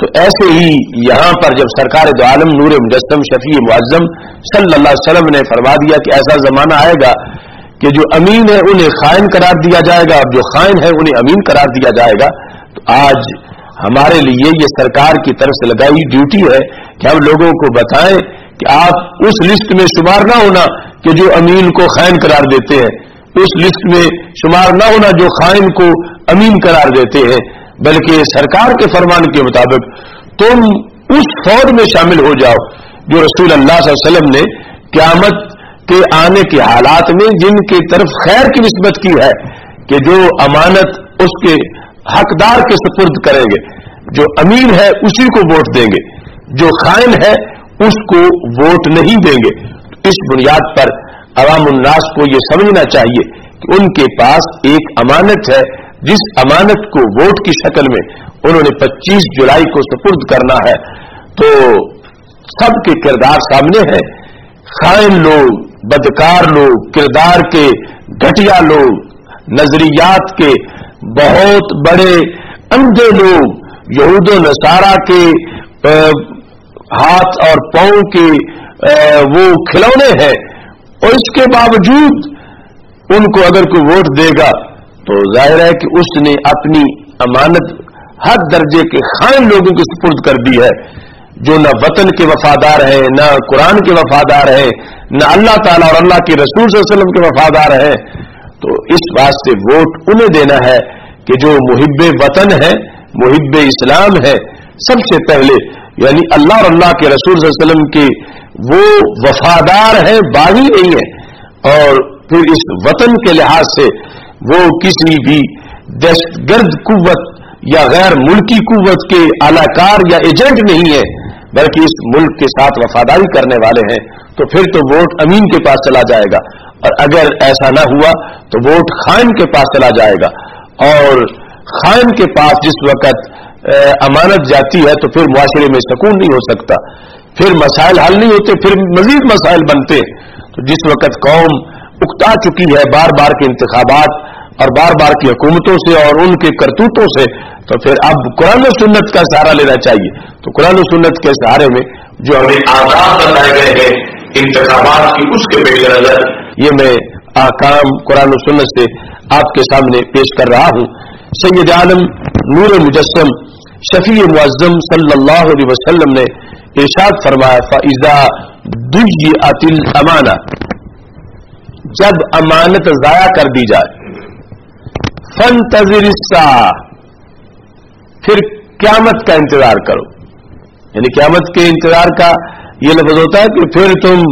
تو ایسے ہی یہاں پر جب سرکار دو عالم نور مجسم شفیع معظم صلی اللہ علیہ وسلم نے فرما دیا کہ ایسا زمانہ آئے گا کہ جو امین ہے انہیں خائن قرار دیا جائے گا اور جو خائن ہے انہیں امین قرار دیا جائے گا، تو آج ہمارے لیے یہ سرکار کی طرف سے لگائی ڈیوٹی ہے کہ ہم لوگوں کو بتائیں کہ آپ اس لسٹ میں شمار نہ ہونا کہ جو امین کو خائن قرار دیتے ہیں، اس لسٹ میں شمار نہ ہونا جو خائن کو امین قرار دیتے ہیں، بلکہ سرکار کے فرمان کے مطابق تم اس فوج میں شامل ہو جاؤ جو رسول اللہ صلی اللہ علیہ وسلم نے قیامت کے آنے کے حالات میں جن کی طرف خیر کی نسبت کی ہے کہ جو امانت اس کے حقدار کے سپرد کریں گے، جو امین ہے اسی کو ووٹ دیں گے، جو خائن ہے اس کو ووٹ نہیں دیں گے۔ اس بنیاد پر عوام الناس کو یہ سمجھنا چاہیے کہ ان کے پاس ایک امانت ہے، جس امانت کو ووٹ کی شکل میں انہوں نے 25 جولائی کو سپرد کرنا ہے۔ تو سب کے کردار سامنے ہیں، خائن لوگ، بدکار لوگ، کردار کے گھٹیا لوگ، نظریات کے بہت بڑے اندھے لوگ، یہود و نصارہ کے ہاتھ اور پاؤں کے وہ کھلونے ہیں، اور اس کے باوجود ان کو اگر کوئی ووٹ دے گا تو ظاہر ہے کہ اس نے اپنی امانت ہر درجے کے خائن لوگوں کے سپرد کر دی ہے، جو نہ وطن کے وفادار ہیں، نہ قرآن کے وفادار ہیں، نہ اللہ تعالیٰ اور اللہ کے رسول صلی اللہ علیہ وسلم کے وفادار ہیں۔ تو اس واسطے ووٹ انہیں دینا ہے کہ جو محب وطن ہے، محب اسلام ہے، سب سے پہلے یعنی اللہ اور اللہ کے رسول صلی اللہ علیہ وسلم کے وہ وفادار ہیں، باغی نہیں ہیں، اور پھر اس وطن کے لحاظ سے وہ کسی بھی دہشت گرد قوت یا غیر ملکی قوت کے اعلی کار یا ایجنٹ نہیں ہے، بلکہ اس ملک کے ساتھ وفاداری کرنے والے ہیں۔ تو پھر تو ووٹ امین کے پاس چلا جائے گا، اور اگر ایسا نہ ہوا تو ووٹ خائن کے پاس چلا جائے گا، اور خائن کے پاس جس وقت امانت جاتی ہے تو پھر معاشرے میں سکون نہیں ہو سکتا، پھر مسائل حل نہیں ہوتے، پھر مزید مسائل بنتے۔ تو جس وقت قوم اکتا چکی ہے بار بار کے انتخابات اور بار بار کی حکومتوں سے اور ان کے کرتوتوں سے، تو پھر اب قرآن و سنت کا سہارا لینا چاہیے۔ تو قرآن و سنت کے سہارے میں جو ہمیں آداب بتائے گئے ہیں انتخابات کی، اس کے پیش نظر یہ میں احکام قرآن و سنت سے آپ کے سامنے پیش کر رہا ہوں۔ سید عالم نور مجسم شفیع معظم صلی اللہ علیہ وسلم نے ارشاد فرمایا، فَإِذَا ضُيِّعَتِ الْأَمَانَةُ، جب امانت ضائع کر دی جائے، فَانْتَظِرِ السَّاعَةَ، پھر قیامت کا انتظار کرو۔ یعنی قیامت کے انتظار کا یہ لفظ ہوتا ہے کہ پھر تم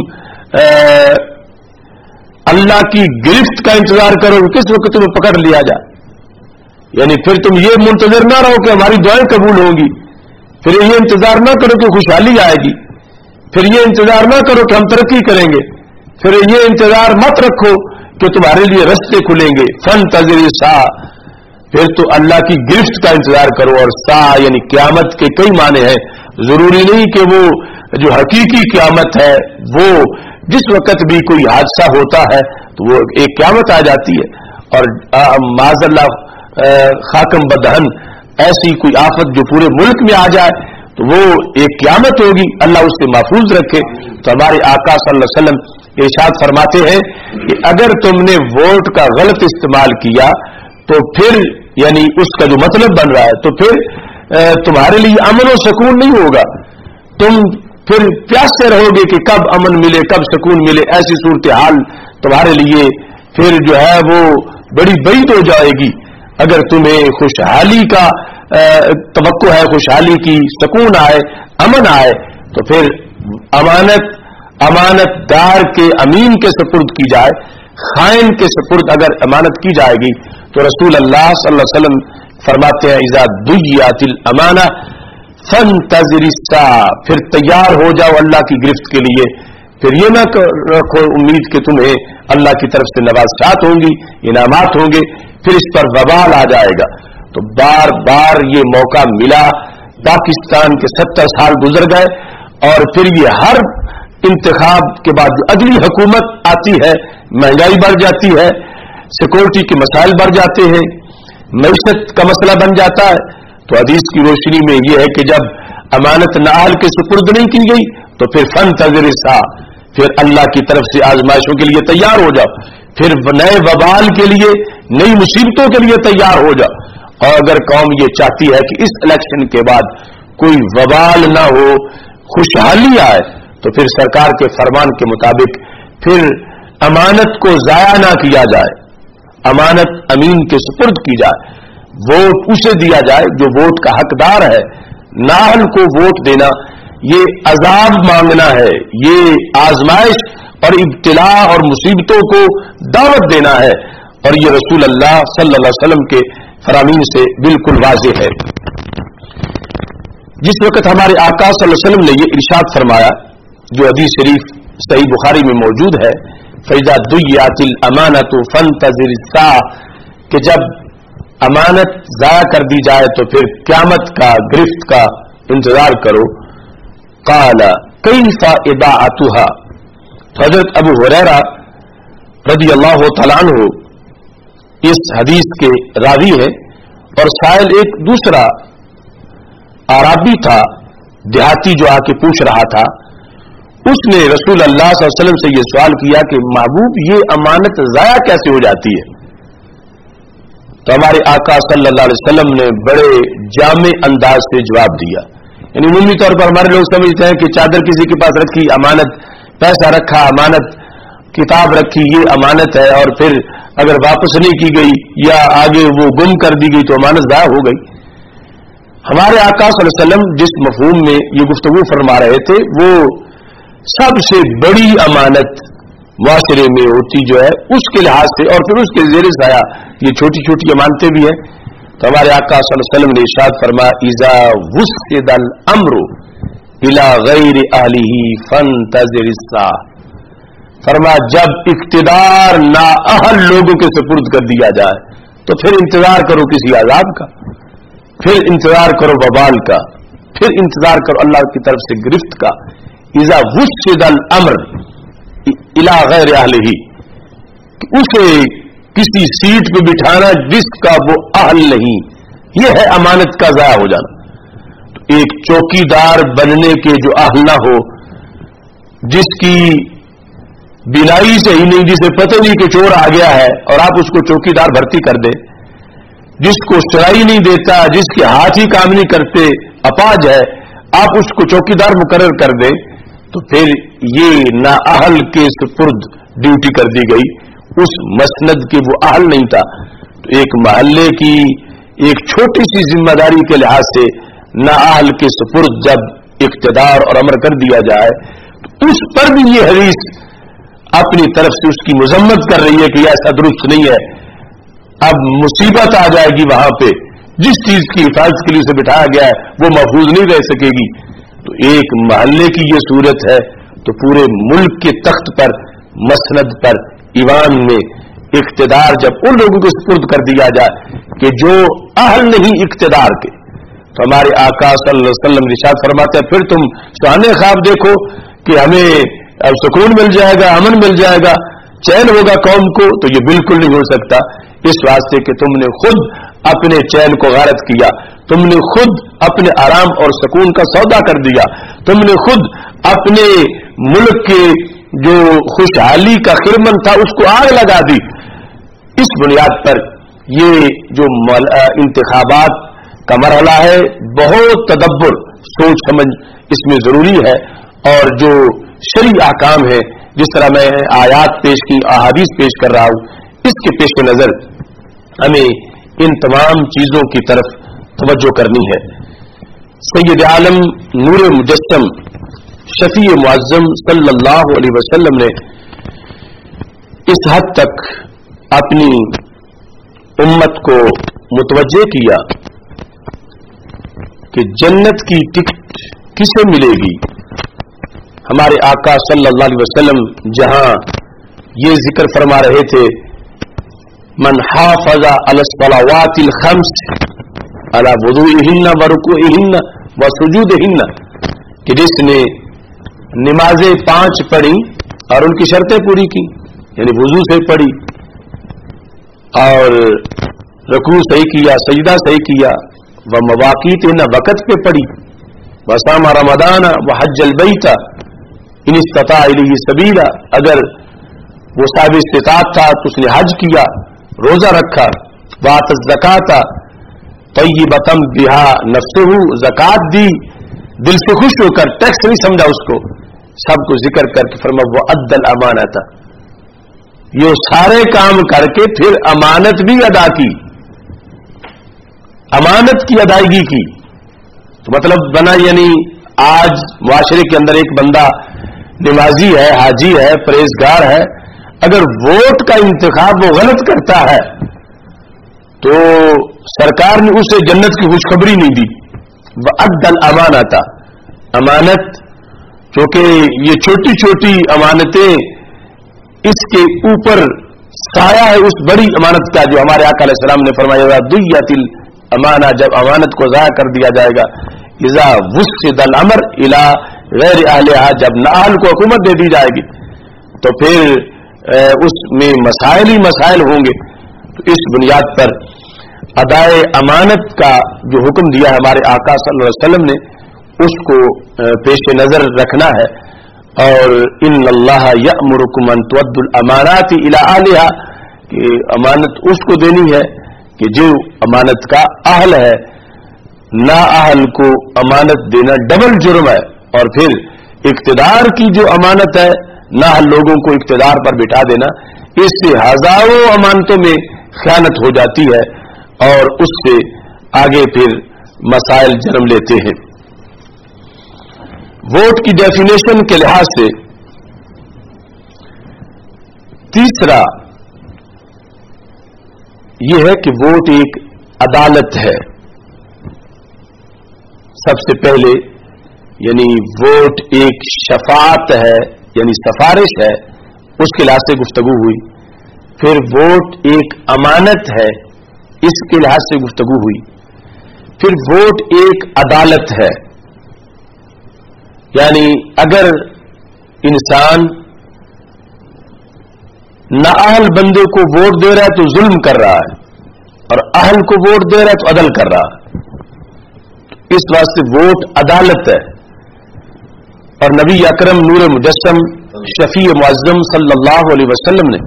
اللہ کی گرفت کا انتظار کرو، کس وقت تمہیں پکڑ لیا جائے۔ یعنی پھر تم یہ منتظر نہ رہو کہ ہماری دعائیں قبول ہوں گی، پھر یہ انتظار نہ کرو کہ خوشحالی آئے گی، پھر یہ انتظار نہ کرو کہ ہم ترقی کریں گے، پھر یہ انتظار مت رکھو کہ تمہارے لیے رستے کھلیں گے۔ فَانْتَظِرِ السَّاعَةَ، پھر تو اللہ کی گرفت کا انتظار کرو۔ اور ساعہ یعنی قیامت کے کئی معنی ہیں، ضروری نہیں کہ وہ جو حقیقی قیامت ہے وہ جس وقت بھی کوئی حادثہ ہوتا ہے تو وہ ایک قیامت آ جاتی ہے، اور معاذ اللہ خاکم بدہن ایسی کوئی آفت جو پورے ملک میں آ جائے تو وہ ایک قیامت ہوگی، اللہ اس سے محفوظ رکھے۔ تو ہمارے آقا صلی اللہ علیہ وسلم ارشاد فرماتے ہیں کہ اگر تم نے ووٹ کا غلط استعمال کیا تو پھر یعنی اس کا جو مطلب بن رہا ہے تو پھر تمہارے لیے امن و سکون نہیں ہوگا، تم پھر پیاسے رہو گے کہ کب امن ملے، کب سکون ملے۔ ایسی صورتحال تمہارے لیے پھر جو ہے وہ بڑی بعید ہو جائے گی۔ اگر تمہیں خوشحالی کا توقع ہے، خوشحالی کی، سکون آئے، امن آئے، تو پھر امانت دار کے امین کے سپرد کی جائے، خائن کے سپرد اگر امانت کی جائے گی تو رسول اللہ صلی اللہ علیہ وسلم فرماتے ہیں اذا ضُيِّعَتِ الْأَمَانَةُ فَانْتَظِرِ السَّاعَةَ، پھر تیار ہو جاؤ اللہ کی گرفت کے لیے۔ پھر یہ نہ رکھو امید کہ تمہیں اللہ کی طرف سے نوازشات ہوں گی، انعامات ہوں گے، پھر اس پر وبال آ جائے گا۔ تو بار بار یہ موقع ملا، پاکستان کے 70 سال گزر گئے، اور پھر یہ ہر انتخاب کے بعد جو اگلی حکومت آتی ہے مہنگائی بڑھ جاتی ہے، سیکورٹی کے مسائل بڑھ جاتے ہیں، معیشت کا مسئلہ بن جاتا ہے۔ تو حدیث کی روشنی میں یہ ہے کہ جب امانت نااہل کے سپرد نہیں کی گئی تو پھر فانتظر الساعہ، پھر اللہ کی طرف سے آزمائشوں کے لیے تیار ہو جاؤ، پھر نئے وبال کے لیے، نئی مصیبتوں کے لیے تیار ہو جاؤ. اور اگر قوم یہ چاہتی ہے کہ اس الیکشن کے بعد کوئی وبال نہ ہو، خوشحالی آئے، تو پھر سرکار کے فرمان کے مطابق پھر امانت کو ضائع نہ کیا جائے، امانت امین کے سپرد کی جائے، ووٹ اسے دیا جائے جو ووٹ کا حقدار ہے. نااہل کو ووٹ دینا یہ عذاب مانگنا ہے، یہ آزمائش اور ابتلا اور مصیبتوں کو دعوت دینا ہے، اور یہ رسول اللہ صلی اللہ علیہ وسلم کے فرامین سے بالکل واضح ہے. جس وقت ہمارے آقا صلی اللہ علیہ وسلم نے یہ ارشاد فرمایا جو حدیث شریف صحیح بخاری میں موجود ہے، فَإِذَا ضُيِّعَتِ الْأَمَانَةُ فَانْتَظِرِ السَّاعَةَ، کہ جب امانت ضائع کر دی جائے تو پھر قیامت کا، گرفت کا انتظار کرو. قال کیف اضاعتها، تو حضرت ابو ہریرہ رضی اللہ تعالیٰ عنہ اس حدیث کے راوی ہے، اور سائل ایک دوسرا عربی تھا، دیہاتی، جو آ کے پوچھ رہا تھا. اس نے رسول اللہ صلی اللہ علیہ وسلم سے یہ سوال کیا کہ محبوب یہ امانت ضائع کیسے ہو جاتی ہے؟ تو ہمارے آقا صلی اللہ علیہ وسلم نے بڑے جامع انداز سے جواب دیا. یعنی عمومی طور پر ہمارے لوگ سمجھتے ہیں کہ چادر کسی کے پاس رکھی امانت، پیسہ رکھا امانت، کتاب رکھی یہ امانت ہے، اور پھر اگر واپس نہیں کی گئی یا آگے وہ گم کر دی گئی تو امانت ضائع ہو گئی. ہمارے آقا صلی اللہ علیہ وسلم جس مفہوم میں یہ گفتگو فرما رہے تھے وہ سب سے بڑی امانت معاشرے میں ہوتی جو ہے اس کے لحاظ سے، اور پھر اس کے زیر سایہ یہ چھوٹی چھوٹی امانتیں بھی ہیں. تو ہمارے آقا صلی اللہ علیہ وسلم نے ارشاد فرمایا اذا وسد الامر الى غیر اہلہ فانتظر الساعہ، فرمایا جب اقتدار نااہل لوگوں کے سپرد کر دیا جائے تو پھر انتظار کرو کسی عذاب کا، پھر انتظار کرو وبال کا، پھر انتظار کرو اللہ کی طرف سے گرفت کا. اذا وسد الامر الى غیر اہلہ، اسے کسی سیٹ پہ بٹھانا جس کا وہ اہل نہیں، یہ ہے امانت کا ضائع ہو جانا. تو ایک چوکیدار بننے کے جو اہل نہ ہو، جس کی بینائی سے ہی نہیں، جسے پتہ نہیں کہ چور آ گیا ہے اور آپ اس کو چوکیدار بھرتی کر دیں، جس کو سرائی نہیں دیتا، جس کے ہاتھ ہی کام نہیں کرتے، اپاج ہے، آپ اس کو چوکیدار مقرر کر دیں، تو پھر یہ نااہل کے سپرد ڈیوٹی کر دی گئی. اس مسند کے وہ اہل نہیں تھا. تو ایک محلے کی ایک چھوٹی سی ذمہ داری کے لحاظ سے نااہل کے سپرد جب اقتدار اور امر کر دیا جائے تو اس پر بھی یہ حدیث اپنی طرف سے اس کی مذمت کر رہی ہے کہ یہ ایسا درست نہیں ہے. اب مصیبت آ جائے گی وہاں پہ، جس چیز کی حفاظت کے لیے اسے بٹھایا گیا ہے وہ محفوظ نہیں رہ سکے گی. تو ایک محلے کی یہ صورت ہے تو پورے ملک کے تخت پر، مسند پر، ایوان میں اقتدار جب ان لوگوں کو سپرد کر دیا جائے کہ جو اہل نہیں اقتدار کے، تو ہمارے آقا صلی اللہ علیہ وسلم ارشاد فرماتے ہیں پھر تم سہانے خواب دیکھو کہ ہمیں سکون مل جائے گا، امن مل جائے گا، چین ہوگا قوم کو، تو یہ بالکل نہیں ہو سکتا. اس واسطے کہ تم نے خود اپنے چین کو غارت کیا، تم نے خود اپنے آرام اور سکون کا سودا کر دیا، تم نے خود اپنے ملک کے جو خوشحالی کا خرمن تھا اس کو آگ لگا دی. اس بنیاد پر یہ جو انتخابات کا مرحلہ ہے بہت تدبر، سوچ سمجھ اس میں ضروری ہے. اور جو شرعی احکام ہے، جس طرح میں آیات پیش کی، احادیث پیش کر رہا ہوں، اس کے پیش نظر ہمیں ان تمام چیزوں کی طرف توجہ کرنی ہے. سید عالم نور مجسم شفیع معظم صلی اللہ علیہ وسلم نے اس حد تک اپنی امت کو متوجہ کیا کہ جنت کی ٹکٹ کسے ملے گی. ہمارے آقا صلی اللہ علیہ وسلم جہاں یہ ذکر فرما رہے تھے من حافظ علی الصلوات الخمس علی وضوئہن ورکوعہن وسجودہن، کہ جس نے نمازیں 5 پڑھی اور ان کی شرطیں پوری کی، یعنی وضو سے پڑھی اور رکوع صحیح کیا، سجدہ صحیح کیا، وہ مواقیت نہ وقت پہ پڑھی، वसाम रमदान व हज्जल बैता इन इस्तता इलैहि सबीला, अगर वो साहिब इस्तिताअत था तो उसने हज किया, रोजा रखा, वात ज़काता तय्यबतम बिहा नफ्सुहु, ज़कात दी दिल से खुश होकर, टैक्स नहीं समझा उसको, सबको जिक्र करके फरमा वो अद्दल अमानता, ये सारे काम करके फिर अमानत भी अदा की, अमानत की अदायगी की। तो मतलब बना यानी आज मुआशरे के अंदर एक बंदा नमाजी है, हाजी है, परहेजगार है, अगर वोट का इंतखाब वो गलत करता है तो सरकार ने उसे जन्नत की खुशखबरी नहीं दी। अद्दल अमानता, अमानत जो कि ये छोटी छोटी अमानतें इसके ऊपर साया है उस बड़ी अमानत का जो हमारे आका अलैहिस्सलाम ने फरमाया दुय्यतिल अमाना, जब अमानत को ज़ाया कर दिया जाएगा, इज़ा वुस्सिदल अमर इला गैर अहलिहा, जब न अहल को हुकूमत दे दी जाएगी तो फिर उसमें मसाइल ही मसाइल होंगे। तो इस बुनियाद पर अदाए अमानत का जो हुक्म दिया है हमारे आका सल्लल्लाहु अलैहि वसल्लम ने, उसको पेश नजर रखना है। और इन्नल्लाह यअमुरुकुम अन तुअद्दुल अमानाति इला अहलिहा, कि अमानत उसको देनी है कि जो अमानत का अहल है, ना अहल को अमानत देना डबल जुर्म है। और फिर इक्तिदार की जो अमानत है, ना अहल लोगों को इक्तिदार पर बिठा देना, इससे हजारों अमानतों में खयानत हो जाती है और उससे आगे फिर मसाइल जन्म लेते हैं। वोट की डेफिनेशन के लिहाज से तीसरा यह है कि वोट एक अदालत है। सबसे पहले यानी वोट एक शफाअत है, यानी सिफारिश है, उसके लिहाज से गुफ्तगू हुई। फिर वोट एक अमानत है, इसके लिहाज से गुफ्तगू हुई। फिर वोट एक अदालत है, यानी अगर इंसान नाअहल बंदे को वोट दे रहा है तो जुल्म कर रहा है, और अहल को वोट दे रहा है तो अदल कर रहा है। इस वास्ते वोट अदालत है। और नबी अकरम नूर मुजस्सम शफी मुअज्जम सल्लल्लाहु अलैहि वसल्लम ने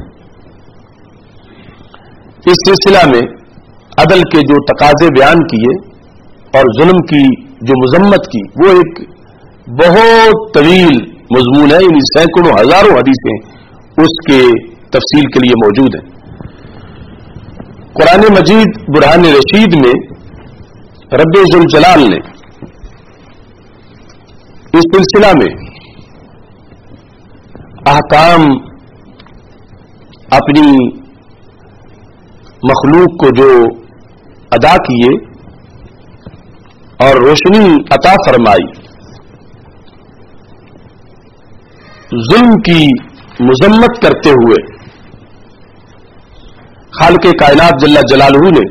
इस सिलसिला में अदल के जो तकाजे बयान किए और जुल्म की जो मजम्मत की, वो एक बहुत तवील मजमून है, यानी सैकड़ों हजारों हदीसें उसके तफसील के लिए मौजूद हैं। कुरान मजीद बुरहान रशीद में रब्बे जुल जलाल ने इस सिलसिला में अहकाम अपनी मखलूक को जो अदा किए और रोशनी अता फरमाई, जुल्म की मुजम्मत करते हुए खालिक़े कायनात जल्ला जलालहू ने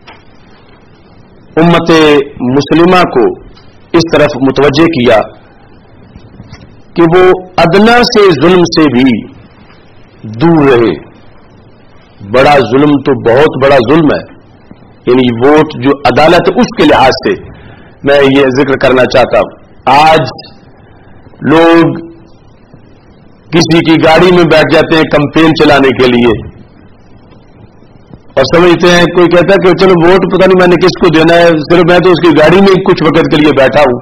उम्मते मुस्लिमा को इस तरफ मुतवज्जे किया कि वो अदना से जुल्म से भी दूर रहे। बड़ा जुल्म तो बहुत बड़ा जुल्म है, यानी वोट जो अदालत उसके लिहाज से मैं ये जिक्र करना चाहता हूं। आज लोग किसी की गाड़ी में बैठ जाते हैं कैंपेन चलाने के लिए और समझते हैं, कोई कहता है कि चलो वोट पता नहीं मैंने किसको देना है, सिर्फ मैं तो उसकी गाड़ी में कुछ वक्त के लिए बैठा हूं।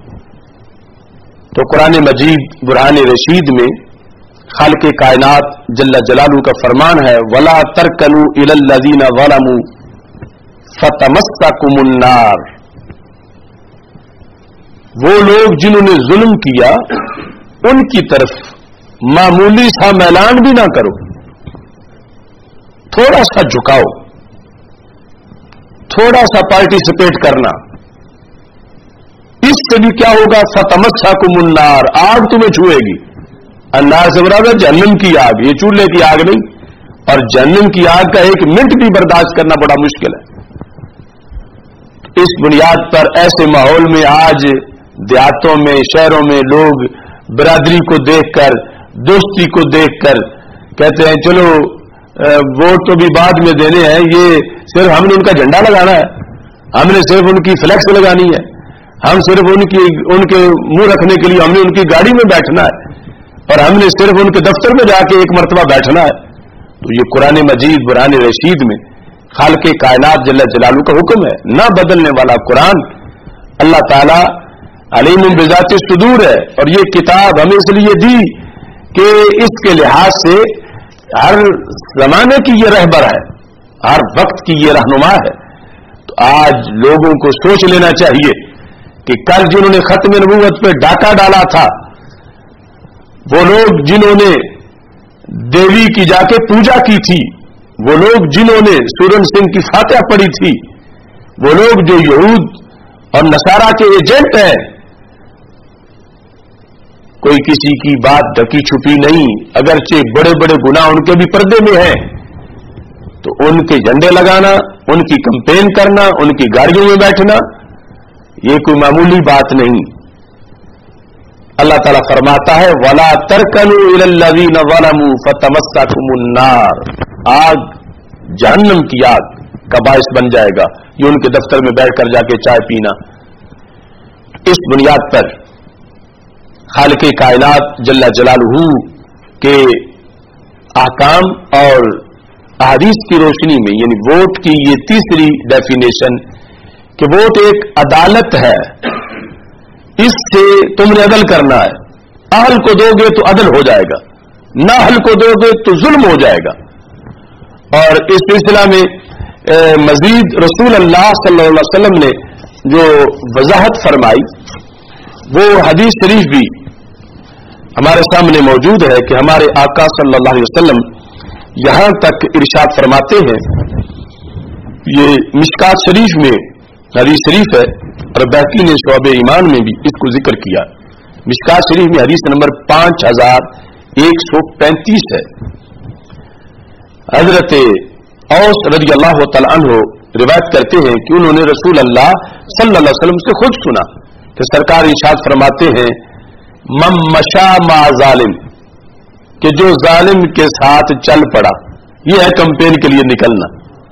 तो कुरान मजीद बुरहान रशीद में खालिक़े कायनात जल्ला जलालू का फरमान है, वला तरकनू इलल लज़ीना ज़लमू फतमस्सकुमुन नार, वो लोग जिन्होंने जुल्म किया उनकी तरफ मामूली सा मैलान भी ना करो, थोड़ा सा झुकाओ, थोड़ा सा पार्टिसिपेट करना, इससे भी क्या होगा, फतमस्सकुमुन नार, आग तुम्हें छुएगी। अन्नार से बराबर जहन्नम की आग, ये चूल्हे की आग नहीं, और जहन्नम की आग का एक मिनट भी बर्दाश्त करना बड़ा मुश्किल है। इस बुनियाद पर ऐसे माहौल में आज देहातों में, शहरों में लोग बिरादरी को देखकर, दोस्ती को देखकर कहते हैं चलो वोट तो भी बाद में देने हैं, ये सिर्फ हमने उनका झंडा लगाना है, हमने सिर्फ उनकी फ्लैक्स लगानी है, हम सिर्फ उनके मुंह रखने के लिए हमने उनकी गाड़ी में बैठना है और हमने सिर्फ उनके दफ्तर में जाके एक मरतबा बैठना है। तो ये कुरान मजीद बुरहान रशीद में खालिक़ कायनात जल्ल जलालू का हुक्म है, ना बदलने वाला कुरान। अल्लाह ताला अलीमुम बिज़ाति सुदूर है और ये किताब हमें इसलिए दी कि इसके लिहाज से हर जमाने की ये रहबर है, हर वक्त की ये रहनुमा है। तो आज लोगों को सोच लेना चाहिए कि कल जिन्होंने खत्म नबूवत पे डाका डाला था, वो लोग जिन्होंने देवी की जाके पूजा की थी, वो लोग जिन्होंने सूरन सिंह की फातिहा पढ़ी थी, वो लोग जो यहूद और नसारा के एजेंट हैं, कोई किसी की बात ढकी छुपी नहीं, अगरचे बड़े बड़े गुनाह उनके भी पर्दे में हैं, तो उनके झंडे लगाना, उनकी कैंपेन करना, उनकी गाड़ियों में बैठना, ये कोई मामूली बात नहीं। अल्लाह ताला फरमाता है वला तरकनु इलल्लज़ीना ज़लमू फतमस्सकुमुन नार, आग जहन्नम की आग का बाइस बन जाएगा ये उनके दफ्तर में बैठकर जाके चाय पीना। इस बुनियाद पर खालिक़ कायनात जल्ला जलालुहू के अहकाम और अहादीस की रोशनी में, यानी वोट की ये तीसरी डेफिनेशन कि वोट एक अदालत है, इससे तुमने अदल करना है। अहल को दोगे तो अदल हो जाएगा, ना अहल को दोगे तो जुल्म हो जाएगा। और इस सिलसिला में मजीद रसूल अल्लाह सल्लल्लाहु अलैहि वसल्लम ने जो वजाहत फरमाई वो हदीस शरीफ भी हमारे सामने मौजूद है कि हमारे आका सल्लल्लाहु अलैहि वसल्लम यहां तक इरशाद फरमाते हैं, ये मिशकात शरीफ में हदीस शरीफ है और बैकी ने शोबे ईमान में भी इसको जिक्र किया। मिशकात शरीफ में हदीस नंबर 5135 है। हजरत औस रज़ियल्लाहु तआला अन्हु रिवायत करते हैं कि उन्होंने रसूल अल्लाह सल्लल्लाहु अलैहि वसल्लम से खुद सुना कि सरकार इरशाद फरमाते हैं मम मशा मा जालिम, कि जो जालिम के साथ चल पड़ा, यह है कैंपेन के लिए निकलना,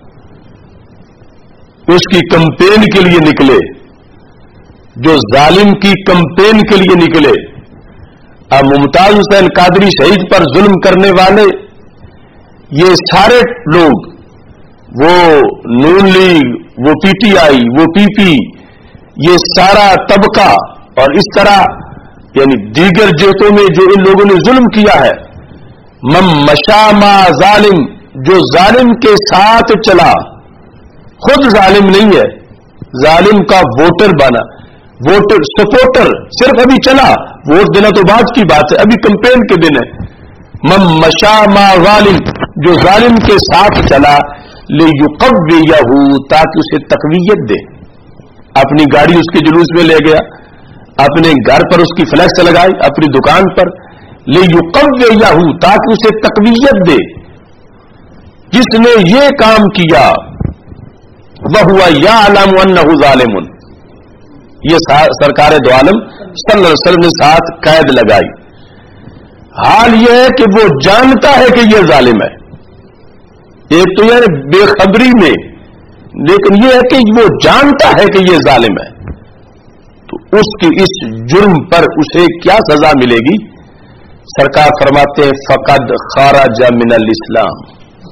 उसकी कैंपेन के लिए निकले, जो जालिम की कैंपेन के लिए निकले। अब मुमताज हुसैन कादरी शहीद पर जुल्म करने वाले ये सारे लोग, वो नून लीग, वो पीटीआई, वो पीपी, ये सारा तबका और इस तरह यानी दीगर जिहतों में जो इन लोगों ने जुल्म किया है, मम मशा मा जालिम, जो जालिम के साथ चला, खुद जालिम नहीं है, जालिम का वोटर बना, वोटर सपोर्टर, सिर्फ अभी चला, वोट देना तो बाद की बात है, अभी कैंपेन के दिन है। मम मशा मा जालिम, जो जालिम के साथ चला, ले युक़व्वियहू, ताकि उसे तक़वियत दे, अपनी गाड़ी उसके जुलूस में ले गया, अपने घर पर उसकी फ्लैक्स लगाई, अपनी दुकान पर, ले युक़व्वियहू, ताकि उसे तक़वियत दे। जिसने ये काम किया वहुवा यअलमु अन्नहु ज़ालिमुन, ये सरकार दो आलम सल्लल्लाहु अलैहि वसल्लम ने साथ कैद लगाई। हाल यह है कि वो जानता है कि ये जालिम है, एक तो यह बेखबरी में, लेकिन यह है कि वो जानता है कि ये जालिम है, तो उसकी इस जुर्म पर उसे क्या सजा मिलेगी? सरकार फरमाते हैं फक़द ख़रज मिनल इस्लाम,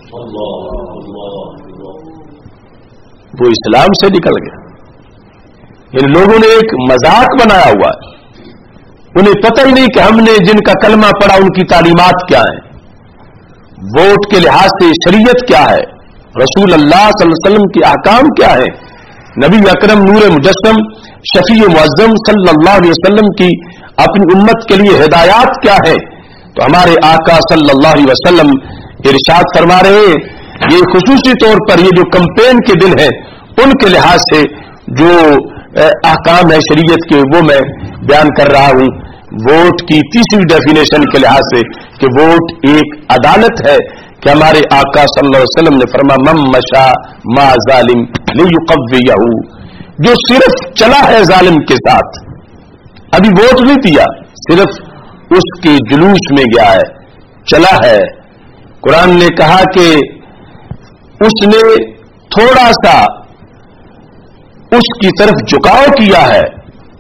वो इस्लाम से निकल गया। इन लोगों ने एक मजाक बनाया हुआ है, उन्हें पता ही नहीं कि हमने जिनका कलमा पढ़ा उनकी तालीमात क्या है, वोट के लिहाज से शरीयत क्या है, रसूल अल्लाह सल्लल्लाहु अलैहि वसल्लम के अहकाम क्या है, नबी अकरम नूर मुजस्सम शफी मुअज़्ज़म सल्लल्लाहु अलैहि वसल्लम की अपनी उम्मत के लिए हिदायत क्या है। तो हमारे आका सल्लल्लाहु अलैहि वसल्लम इरशाद फरमा रहे हैं, ये खुसूसी तौर पर ये जो कैंपेन के दिन है उनके लिहाज से जो अहकाम है शरीयत के, वो मैं बयान कर रहा हूं। वोट की तीसरी डेफिनेशन के लिहाज से कि वोट एक अदालत है, कि हमारे आका सल्लल्लाहु अलैहि वसल्लम ने फरमाया मम मशा मा जालिम लियुक़व्वियहू, जो सिर्फ चला है जालिम के साथ, अभी वोट नहीं दिया, सिर्फ उसके जुलूस में गया है, चला है। कुरान ने कहा कि उसने थोड़ा सा उसकी तरफ झुकाव किया है,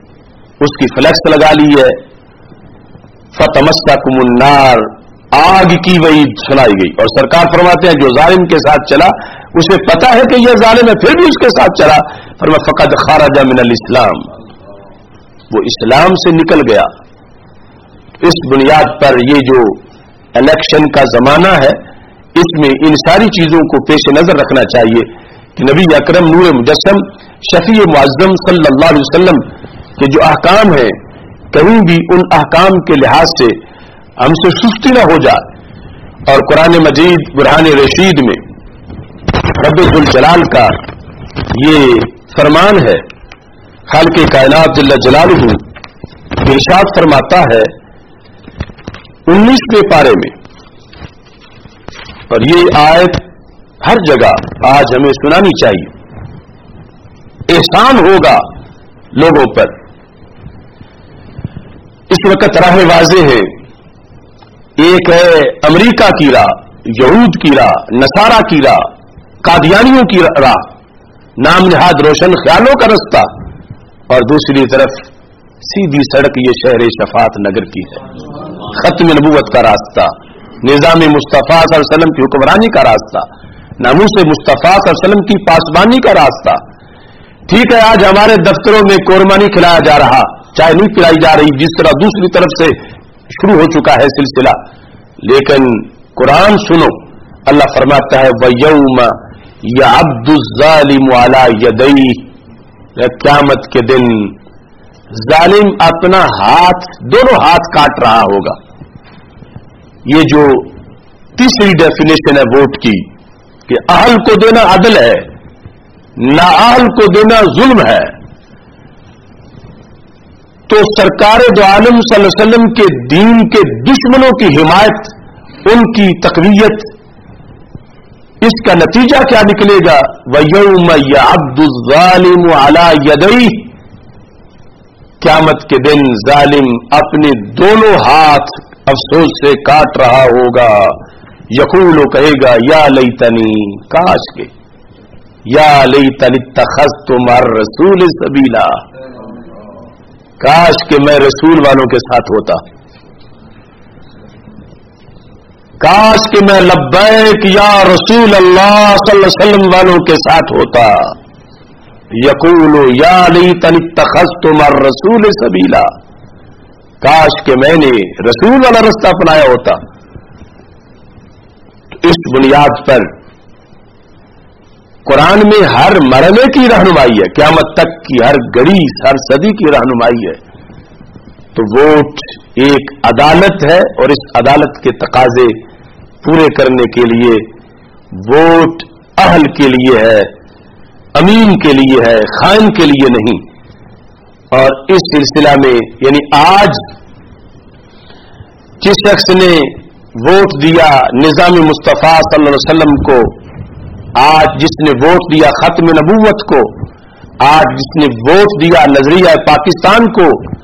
اس کی فلیکس لگا لی ہے. فتمسکم النار، آگ کی وعید سنائی گئی. اور سرکار فرماتے ہیں جو ظالم کے ساتھ چلا اسے پتا ہے کہ یہ ظالم ہے پھر بھی اس کے ساتھ چلا، فرمایا فقد خرج من الاسلام، وہ اسلام سے نکل گیا. اس بنیاد پر یہ جو الیکشن کا زمانہ ہے اس میں ان ساری چیزوں کو پیش نظر رکھنا چاہیے کہ نبی اکرم نور مجسم شفیع معظم صلی اللہ علیہ وسلم کے جو احکام ہیں کہیں بھی ان احکام کے لحاظ سے ہم سے سستی نہ ہو جائے. اور قرآن مجید برہان رشید میں رب ذوالجلال کا یہ فرمان ہے، خالق کائنات جل جلالہ ارشاد فرماتا ہے 19ویں پارے میں، اور یہ آیت ہر جگہ آج ہمیں سنانی چاہیے. احسان ہوگا لوگوں پر. اس وقت راہ واضح ہے، ایک ہے امریکہ کی راہ، یہود کی راہ، نصارہ کی راہ، قادیانیوں کی راہ، نام نہاد روشن خیالوں کا رستہ، اور دوسری طرف سیدھی سڑک یہ شہر شفاعت نگر کی ہے، ختم نبوت کا راستہ، نظام مصطفیٰ صلی اللہ علیہ وسلم کی حکمرانی کا راستہ، ناموس مصطفیٰ صلی اللہ علیہ وسلم کی پاسبانی کا راستہ. ٹھیک ہے آج ہمارے دفتروں میں قورمہ نہیں کھلایا جا رہا، چائے نہیں پلائی جا رہی، جس طرح دوسری طرف سے شروع ہو چکا ہے سلسلہ، لیکن قرآن سنو، اللہ فرماتا ہے وَيَوْمَ يَعَبْدُ الظَّالِمُ عَلَى يَدَيْهِ، قیامت کے دن ظالم اپنا دونوں ہاتھ کاٹ رہا ہوگا. یہ جو تیسری ڈیفینیشن ہے ووٹ کی کہ اہل کو دینا عدل ہے، نااہل کو دینا ظلم ہے، تو سرکار دو عالم صلی اللہ علیہ وسلم کے دین کے دشمنوں کی حمایت، ان کی تقویت، اس کا نتیجہ کیا نکلے گا؟ وَيَوْمَ يَعَبْدُ الظَّالِمُ عَلَى يَدَيْهِ، قیامت کے دن ظالم اپنے دونوں ہاتھ افسوس سے کاٹ رہا ہوگا. یقول کہے گا یا لیتنی، کاش کے، یا لیتنی اتخذت مع الرسول سبیلا، کاش کہ میں رسول والوں کے ساتھ ہوتا، کاش کہ میں لبیک یا رسول اللہ صلی اللہ علیہ وسلم والوں کے ساتھ ہوتا. یقول یا لیتنی اتخذت مع الرسول سبیلا، کاش کہ میں نے رسول والا رستہ اپنایا ہوتا. اس بنیاد پر قرآن میں ہر مرحلے کی رہنمائی ہے، قیامت تک کی ہر گھڑی ہر صدی کی رہنمائی ہے. تو ووٹ ایک عدالت ہے، اور اس عدالت کے تقاضے پورے کرنے کے لیے ووٹ اہل کے لیے ہے، امین کے لیے ہے، خائن کے لیے نہیں. اور اس سلسلہ میں یعنی آج جس شخص نے ووٹ دیا نظام مصطفیٰ صلی اللہ علیہ وسلم کو، آج جس نے ووٹ دیا ختم نبوت کو، آج جس نے ووٹ دیا نظریہ پاکستان کو،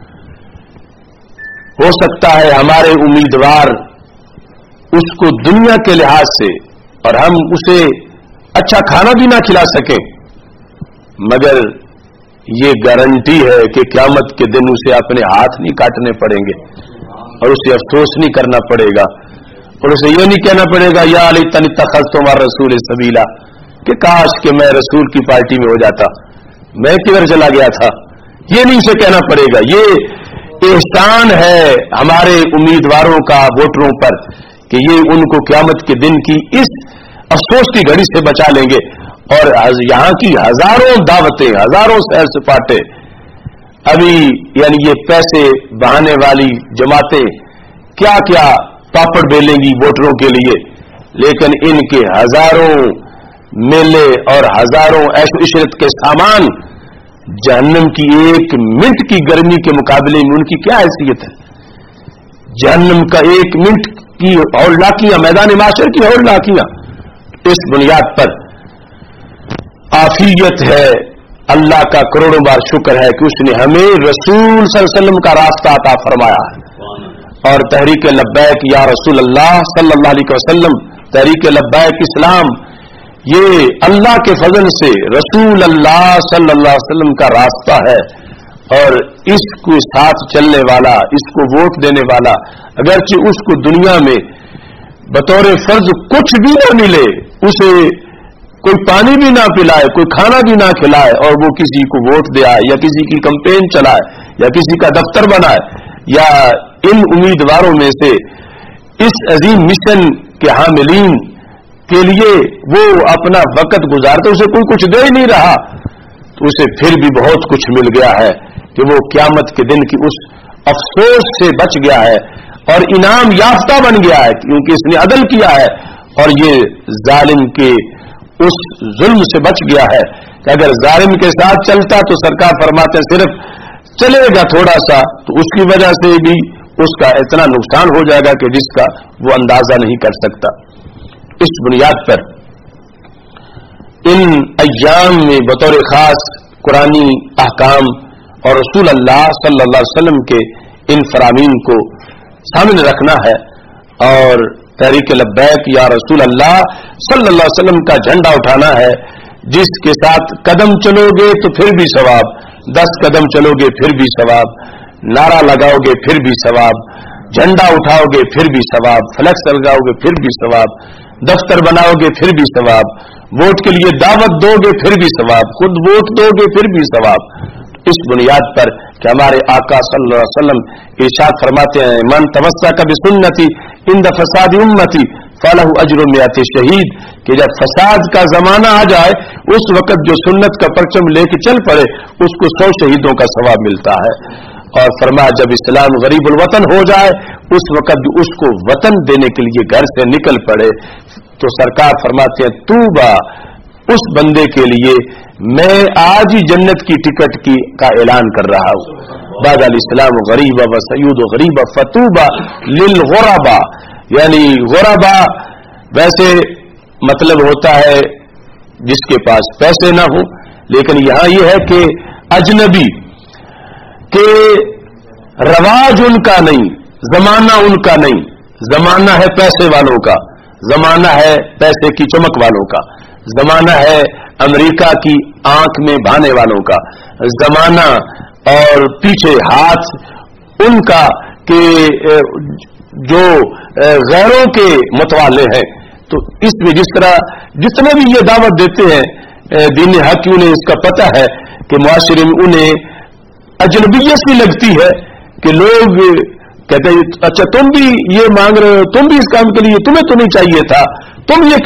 ہو سکتا ہے ہمارے امیدوار اس کو دنیا کے لحاظ سے اور ہم اسے اچھا کھانا بھی نہ کھلا سکیں، مگر یہ گارنٹی ہے کہ قیامت کے دن اسے اپنے ہاتھ نہیں کاٹنے پڑیں گے اور اسے افسوس نہیں کرنا پڑے گا، اور اسے یہ نہیں کہنا پڑے گا یا لیتنی اتخذت مع الرسول سبیلا کہ کاش کہ میں رسول کی پارٹی میں ہو جاتا، میں کدھر چلا گیا تھا. یہ نہیں اسے کہنا پڑے گا. یہ احسان ہے ہمارے امیدواروں کا ووٹروں پر کہ یہ ان کو قیامت کے دن کی اس افسوس کی گھڑی سے بچا لیں گے. اور یہاں کی ہزاروں دعوتیں، ہزاروں سیر سپاٹے، ابھی یعنی یہ پیسے بہانے والی جماعتیں کیا کیا پاپڑ بیلیں گی ووٹروں کے لیے، لیکن ان کے ہزاروں میلے اور ہزاروں عیش و عشرت کے سامان جہنم کی ایک منٹ کی گرمی کے مقابلے میں ان کی کیا حیثیت ہے؟ جہنم کا ایک منٹ کی ہولناکیاں، میدان معاشر کی ہولناکیاں. اس بنیاد پر عافیت ہے، اللہ کا کروڑوں بار شکر ہے کہ اس نے ہمیں رسول صلی اللہ علیہ وسلم کا راستہ عطا فرمایا ہے. اور تحریک لبیک یا رسول اللہ صلی اللہ علیہ وسلم، تحریک لبیک اسلام، یہ اللہ کے فضل سے رسول اللہ صلی اللہ علیہ وسلم کا راستہ ہے. اور اس کو ساتھ چلنے والا, اس کو ووٹ دینے والا, اگرچہ اس کو دنیا میں بطور فرض کچھ بھی نہ ملے, اسے کوئی پانی بھی نہ پلائے, کوئی کھانا بھی نہ کھلائے, اور وہ کسی کو ووٹ دے آئے یا کسی کی کمپین چلائے یا کسی کا دفتر بنائے, یا ان امیدواروں میں سے اس عظیم مشن کے حاملین کے لیے وہ اپنا وقت گزارتے, اسے کوئی کچھ دے ہی نہیں رہا, تو اسے پھر بھی بہت کچھ مل گیا ہے کہ وہ قیامت کے دن کی اس افسوس سے بچ گیا ہے اور انعام یافتہ بن گیا ہے, کیونکہ اس نے عدل کیا ہے اور یہ ظالم کے اس ظلم سے بچ گیا ہے کہ اگر ظالم کے ساتھ چلتا تو سرکار فرماتے ہیں صرف چلے گا تھوڑا سا, تو اس کی وجہ سے بھی اس کا اتنا نقصان ہو جائے گا کہ جس کا وہ اندازہ نہیں کر سکتا. اس بنیاد پر ان ایام میں بطور خاص قرآنی احکام اور رسول اللہ صلی اللہ علیہ وسلم کے ان فرامین کو سامنے رکھنا ہے اور تحریک لبیک یا رسول اللہ صلی اللہ علیہ وسلم کا جھنڈا اٹھانا ہے, جس کے ساتھ قدم چلو گے تو پھر بھی ثواب, 10 قدم چلو گے پھر بھی ثواب, نعرہ لگاؤ گے پھر بھی ثواب, جھنڈا اٹھاؤ گے پھر بھی ثواب, فلیکس لگاؤ گے پھر بھی ثواب, دفتر بناؤ گے پھر بھی ثواب, ووٹ کے لیے دعوت دو گے پھر بھی ثواب, خود ووٹ دو گے پھر بھی ثواب. اس بنیاد پر کہ ہمارے آقا صلی اللہ علیہ وسلم ارشاد فرماتے ہیں من تمسک بسنتی عند فساد امتی فلہ اجر مئات شہید, کہ جب فساد کا زمانہ آ جائے اس وقت جو سنت کا پرچم لے کے چل پڑے اس کو 100 شہیدوں کا ثواب ملتا ہے. اور فرمایا جب اسلام غریب الوطن ہو جائے اس وقت اس کو وطن دینے کے لیے گھر سے نکل پڑے تو سرکار فرماتے ہیں توبہ اس بندے کے لیے, میں آج ہی جنت کی ٹکٹ کا اعلان کر رہا ہوں. بعد الاسلام غریبا و سعود غریبا فتوبہ للغربا, یعنی غربا ویسے مطلب ہوتا ہے جس کے پاس پیسے نہ ہو, لیکن یہاں یہ ہے کہ اجنبی کہ رواج ان کا نہیں, زمانہ ان کا نہیں, زمانہ ہے پیسے والوں کا, زمانہ ہے پیسے کی چمک والوں کا, زمانہ ہے امریکہ کی آنکھ میں بھانے والوں کا, زمانہ اور پیچھے ہاتھ ان کا کہ جو غیروں کے متوالے ہیں. تو اس میں جس طرح جتنے بھی یہ دعوت دیتے ہیں دین حق, انہیں اس کا پتہ ہے کہ معاشرے میں انہیں اجنبیت سی لگتی ہے کہ لوگ کہتے ہیں اچھا تم بھی یہ مانگ رہے ہو, تم بھی اس کام کے لیے, تمہیں تو نہیں چاہیے تھا, تم یہ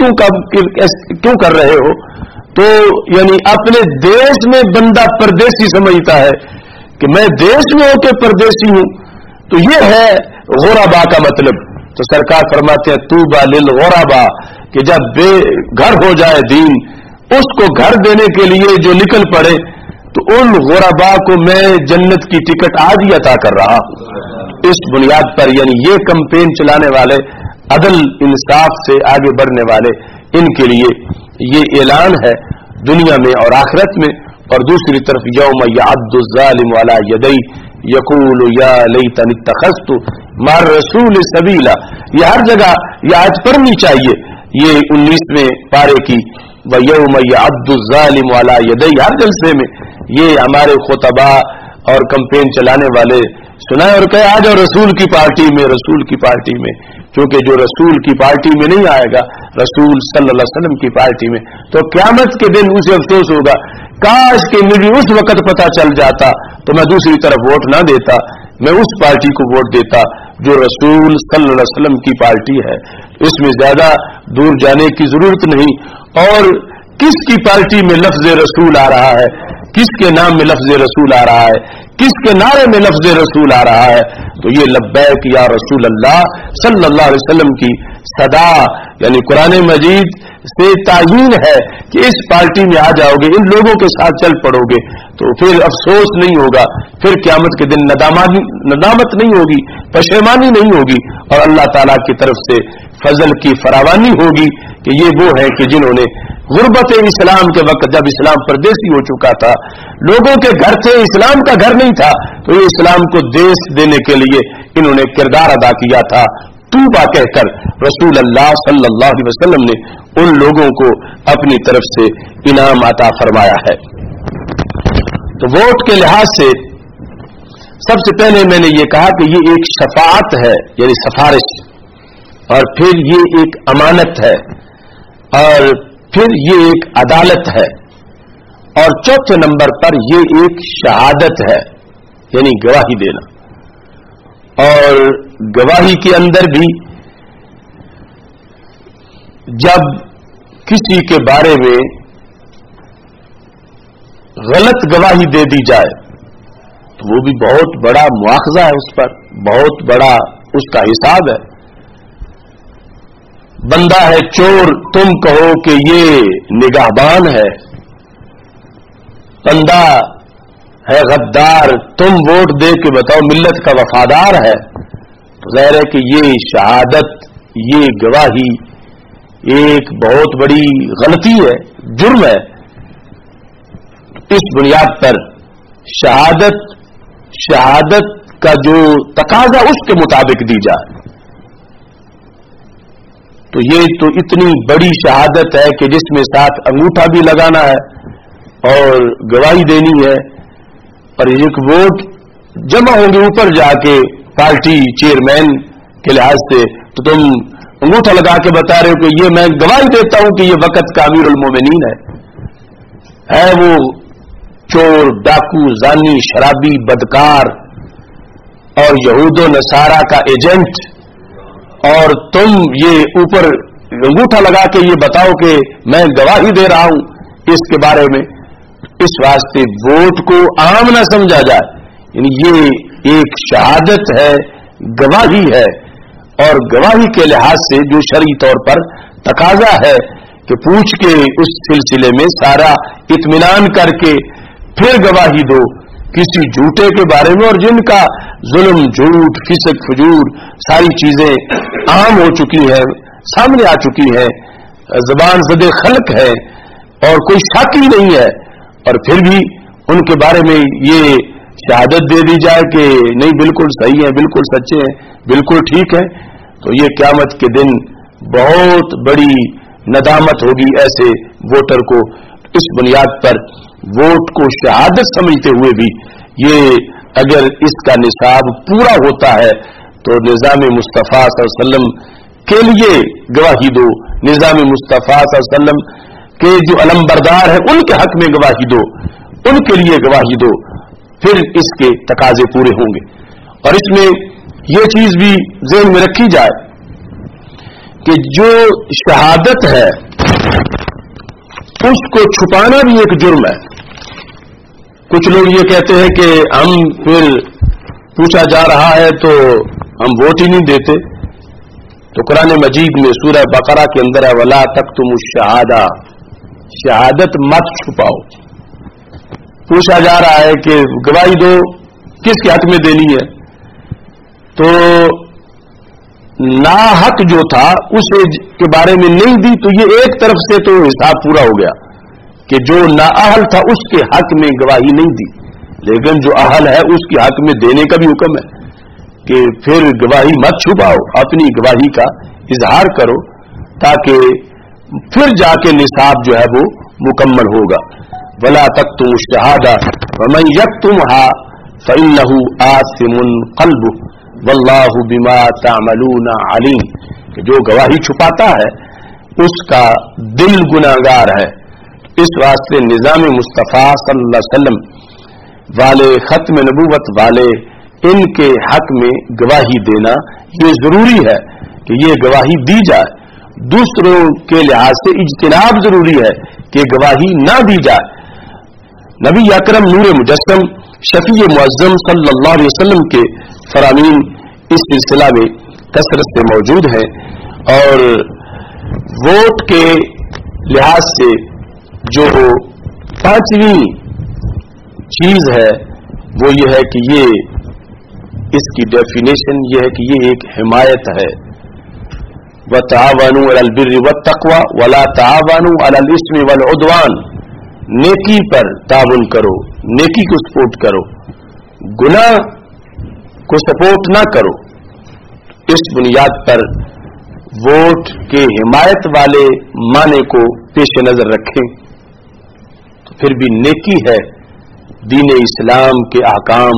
کیوں کر رہے ہو. تو یعنی اپنے دیش میں بندہ پردیسی سمجھتا ہے کہ میں دیش میں ہو کے پردیسی ہوں, تو یہ ہے غربا کا مطلب. تو سرکار فرماتے ہیں توبہ للغربا, کہ جب بے گھر ہو جائے دین, اس کو گھر دینے کے لیے جو نکل پڑے تو ان غربا کو میں جنت کی ٹکٹ آج ہی عطا کر رہا ہوں. اس بنیاد پر یعنی یہ کمپین چلانے والے, عدل انصاف سے آگے بڑھنے والے, ان کے لیے یہ اعلان ہے دنیا میں اور آخرت میں. اور دوسری طرف یوم یعض الظالم علی یدی یقول یا لیتنی اتخذت مع الرسول سبیلا, یہ ہر جگہ یہ آیت پڑھنی چاہیے. یہ 19ویں پارے کی وَيَوْمَ يَعَضُّ الظَّالِمُ عَلَى يَدَيْهِ ہر جلسے میں یہ ہمارے خطباء اور کمپین چلانے والے سنائے اور کہے آ جاؤ رسول کی پارٹی میں, رسول کی پارٹی میں. کیونکہ جو رسول کی پارٹی میں نہیں آئے گا, رسول صلی اللہ علیہ وسلم کی پارٹی میں, تو قیامت کے دن اسے افسوس ہوگا کاش کہ مجھے اس وقت پتہ چل جاتا تو میں دوسری طرف ووٹ نہ دیتا, میں اس پارٹی کو ووٹ دیتا جو رسول صلی اللہ علیہ وسلم کی پارٹی ہے. اس میں زیادہ دور جانے کی ضرورت نہیں. اور کس کی پارٹی میں لفظ رسول آ رہا ہے, کس کے نام میں لفظ رسول آ رہا ہے, کس کے نعرے میں لفظ رسول آ رہا ہے, تو یہ لبیک یا رسول اللہ صلی اللہ علیہ وسلم کی صدا یعنی قرآن مجید سے تعین ہے کہ اس پارٹی میں آ جاؤ گے, ان لوگوں کے ساتھ چل پڑو گے تو پھر افسوس نہیں ہوگا, پھر قیامت کے دن ندامت نہیں ہوگی, پشیمانی نہیں ہوگی, اور اللہ تعالیٰ کی طرف سے فضل کی فراوانی ہوگی کہ یہ وہ ہے کہ جنہوں نے غربت اسلام کے وقت جب اسلام پردیسی ہو چکا تھا, لوگوں کے گھر تھے, اسلام کا گھر نہیں تھا, تو یہ اسلام کو دیش دینے کے لیے انہوں نے کردار ادا کیا تھا. توبہ کہہ کر رسول اللہ صلی اللہ علیہ وسلم نے ان لوگوں کو اپنی طرف سے انعام عطا فرمایا ہے. تو ووٹ کے لحاظ سے سب سے پہلے میں نے یہ کہا کہ یہ ایک شفاعت ہے یعنی سفارش، اور پھر یہ ایک امانت ہے، اور پھر یہ ایک عدالت ہے، اور چوتھے نمبر پر یہ ایک شہادت ہے یعنی گواہی دینا. اور گواہی کے اندر بھی جب کسی کے بارے میں غلط گواہی دے دی جائے تو وہ بھی بہت بڑا مواخذہ ہے، اس پر بہت بڑا اس کا حساب ہے. بندہ ہے چور، تم کہو کہ یہ نگہبان ہے. بندہ ہے غدار، تم ووٹ دے کے بتاؤ ملت کا وفادار ہے. تو ظاہر ہے کہ یہ شہادت، یہ گواہی ایک بہت بڑی غلطی ہے، جرم ہے. اس بنیاد پر شہادت کا جو تقاضا اس کے مطابق دی جائے. تو یہ تو اتنی بڑی شہادت ہے کہ جس میں ساتھ انگوٹھا بھی لگانا ہے اور گواہی دینی ہے، اور ایک ووٹ جمع ہوں گے اوپر جا کے پارٹی چیئرمین کے لحاظ سے، تو تم انگوٹھا لگا کے بتا رہے ہو کہ یہ میں گواہی دیتا ہوں کہ یہ وقت کا امیر المومنین ہے وہ چور، ڈاکو، زانی، شرابی، بدکار اور یہود و نصارہ کا ایجنٹ، اور تم یہ اوپر انگوٹھا لگا کے یہ بتاؤ کہ میں گواہی دے رہا ہوں اس کے بارے میں. اس واسطے ووٹ کو عام نہ سمجھا جائے، یعنی یہ ایک شہادت ہے، گواہی ہے، اور گواہی کے لحاظ سے جو شرعی طور پر تقاضا ہے کہ پوچھ کے اس سلسلے میں سارا اطمینان کر کے پھر گواہی دو کسی جھوٹے کے بارے میں، اور جن کا ظلم، جھوٹ، فسق، فجور ساری چیزیں عام ہو چکی ہیں، سامنے آ چکی ہیں، زبان زد خلق ہے اور کوئی شک ہی نہیں ہے، اور پھر بھی ان کے بارے میں یہ شہادت دے دی جائے کہ نہیں بالکل صحیح ہے، بالکل سچے ہیں، بالکل ٹھیک ہے. تو یہ قیامت کے دن بہت بڑی ندامت ہوگی ایسے ووٹر کو. اس بنیاد پر ووٹ کو شہادت سمجھتے ہوئے بھی یہ اگر اس کا نصاب پورا ہوتا ہے تو نظام مصطفیٰ صلی اللہ علیہ وسلم کے لیے گواہی دو، نظام مصطفیٰ صلی اللہ علیہ وسلم کے جو علمبردار ہیں ان کے حق میں گواہی دو، ان کے لیے گواہی دو، پھر اس کے تقاضے پورے ہوں گے. اور اس میں یہ چیز بھی ذہن میں رکھی جائے کہ جو شہادت ہے اس کو چھپانا بھی ایک جرم ہے. کچھ لوگ یہ کہتے ہیں کہ ہم پھر پوچھا جا رہا ہے تو ہم ووٹ ہی نہیں دیتے. تو قرآن مجید میں سورہ بقرہ کے اندر ہے وَلَا تَكْتُمُوا الشَّهَادَةَ، شہادت مت چھپاؤ. پوچھا جا رہا ہے کہ گواہی دو، کس کے حق میں دینی ہے؟ تو ناحق جو تھا اس کے بارے میں نہیں دی، تو یہ ایک طرف سے تو حساب پورا ہو گیا کہ جو نااہل تھا اس کے حق میں گواہی نہیں دی، لیکن جو اہل ہے اس کے حق میں دینے کا بھی حکم ہے کہ پھر گواہی مت چھپاؤ، اپنی گواہی کا اظہار کرو تاکہ پھر جا کے نصاب جو ہے وہ مکمل ہوگا. وَلَا تَكْتُمُوا الشَّهَادَةَ وَمَن يَكْتُمْهَا فَإِنَّهُ آثِمٌ قَلْبُهُ وَاللَّهُ بِمَا تَعْمَلُونَ عَلِيمٌ. کہ جو گواہی چھپاتا ہے اس کا دل گناہگار ہے. اس واسطے نظام مصطفیٰ صلی اللہ علیہ وسلم والے، ختم نبوت والے، ان کے حق میں گواہی دینا یہ ضروری ہے کہ یہ گواہی دی جائے. دوسروں کے لحاظ سے اجتناب ضروری ہے کہ گواہی نہ دی جائے. نبی اکرم نور مجسم شفیع معظم صلی اللہ علیہ وسلم کے فرامین اس سلسلہ میں کثرت سے موجود ہیں، اور ووٹ کے لحاظ سے جو پانچویں چیز ہے وہ یہ ہے کہ یہ اس کی ڈیفینیشن یہ ہے کہ یہ ایک حمایت ہے. وَتَعَاوَنُوا عَلَى الْبِرِّ وَالتَّقْوَى وَلَا تَعَاوَنُوا عَلَى الْإِثْمِ وَالْعُدْوَانِ. نیکی پر تعاون کرو، نیکی کو سپورٹ کرو، گناہ کو سپورٹ نہ کرو. اس بنیاد پر ووٹ کے حمایت والے معنی کو پیش نظر رکھیں تو پھر بھی نیکی ہے دین اسلام کے احکام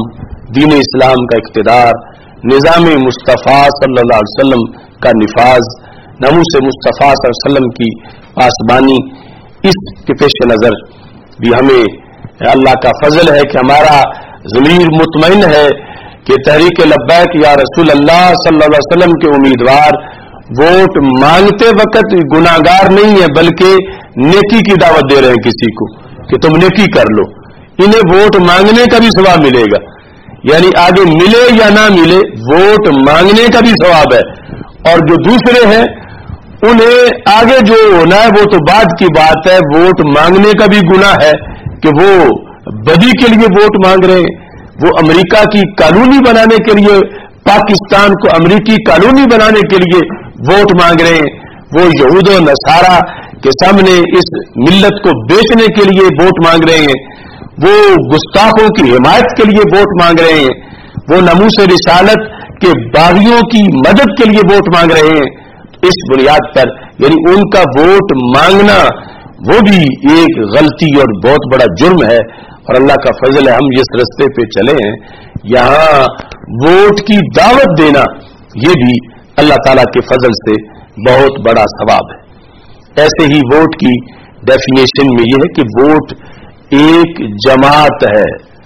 दीन इस्लाम का इक़्तिदार, निज़ाम मुस्तफ़ा सल्लल्लाहु अलैहि वसल्लम का निफाज, नमूस मुस्तफ़ा सल्लल्लाहु अलैहि वसल्लम की पासबानी, इसके पेश नज़र भी हमें अल्लाह का फजल है कि हमारा ज़मीर मुतमईन है कि तहरीक लब्बैक या रसूल अल्लाह सल्लल्लाहु अलैहि वसल्लम के उम्मीदवार वोट मांगते वक्त गुनाहगार नहीं है, बल्कि नेकी की दावत दे रहे हैं किसी को कि तुम नेकी कर लो। इन्हें वोट मांगने का भी सवाब मिलेगा, यानी आगे मिले या ना मिले वोट मांगने का भी सवाब है। और जो दूसरे हैं उन्हें आगे जो होना है वो तो बाद की बात है, वोट मांगने का भी गुनाह है कि वो बदी के लिए वोट मांग रहे हैं, वो अमेरिका की कॉलोनी बनाने के लिए, पाकिस्तान को अमेरिकी कॉलोनी बनाने के लिए वोट मांग रहे हैं, वो यहूद और नसारा के सामने इस मिल्लत को बेचने के लिए वोट मांग रहे हैं, वो गुस्ताखों की हिमायत के लिए वोट मांग रहे हैं, वो नमूस रिसालत के बागियों की मदद के लिए वोट मांग रहे हैं। इस बुनियाद पर यानी उनका वोट मांगना वो भी एक गलती और बहुत बड़ा जुर्म है। और अल्लाह का फजल है हम जिस रास्ते पे चले हैं, यहाँ वोट की दावत देना ये भी अल्लाह ताला के फजल से बहुत बड़ा सवाब है। ऐसे ही वोट की डेफिनेशन में यह है कि वोट एक जमात है,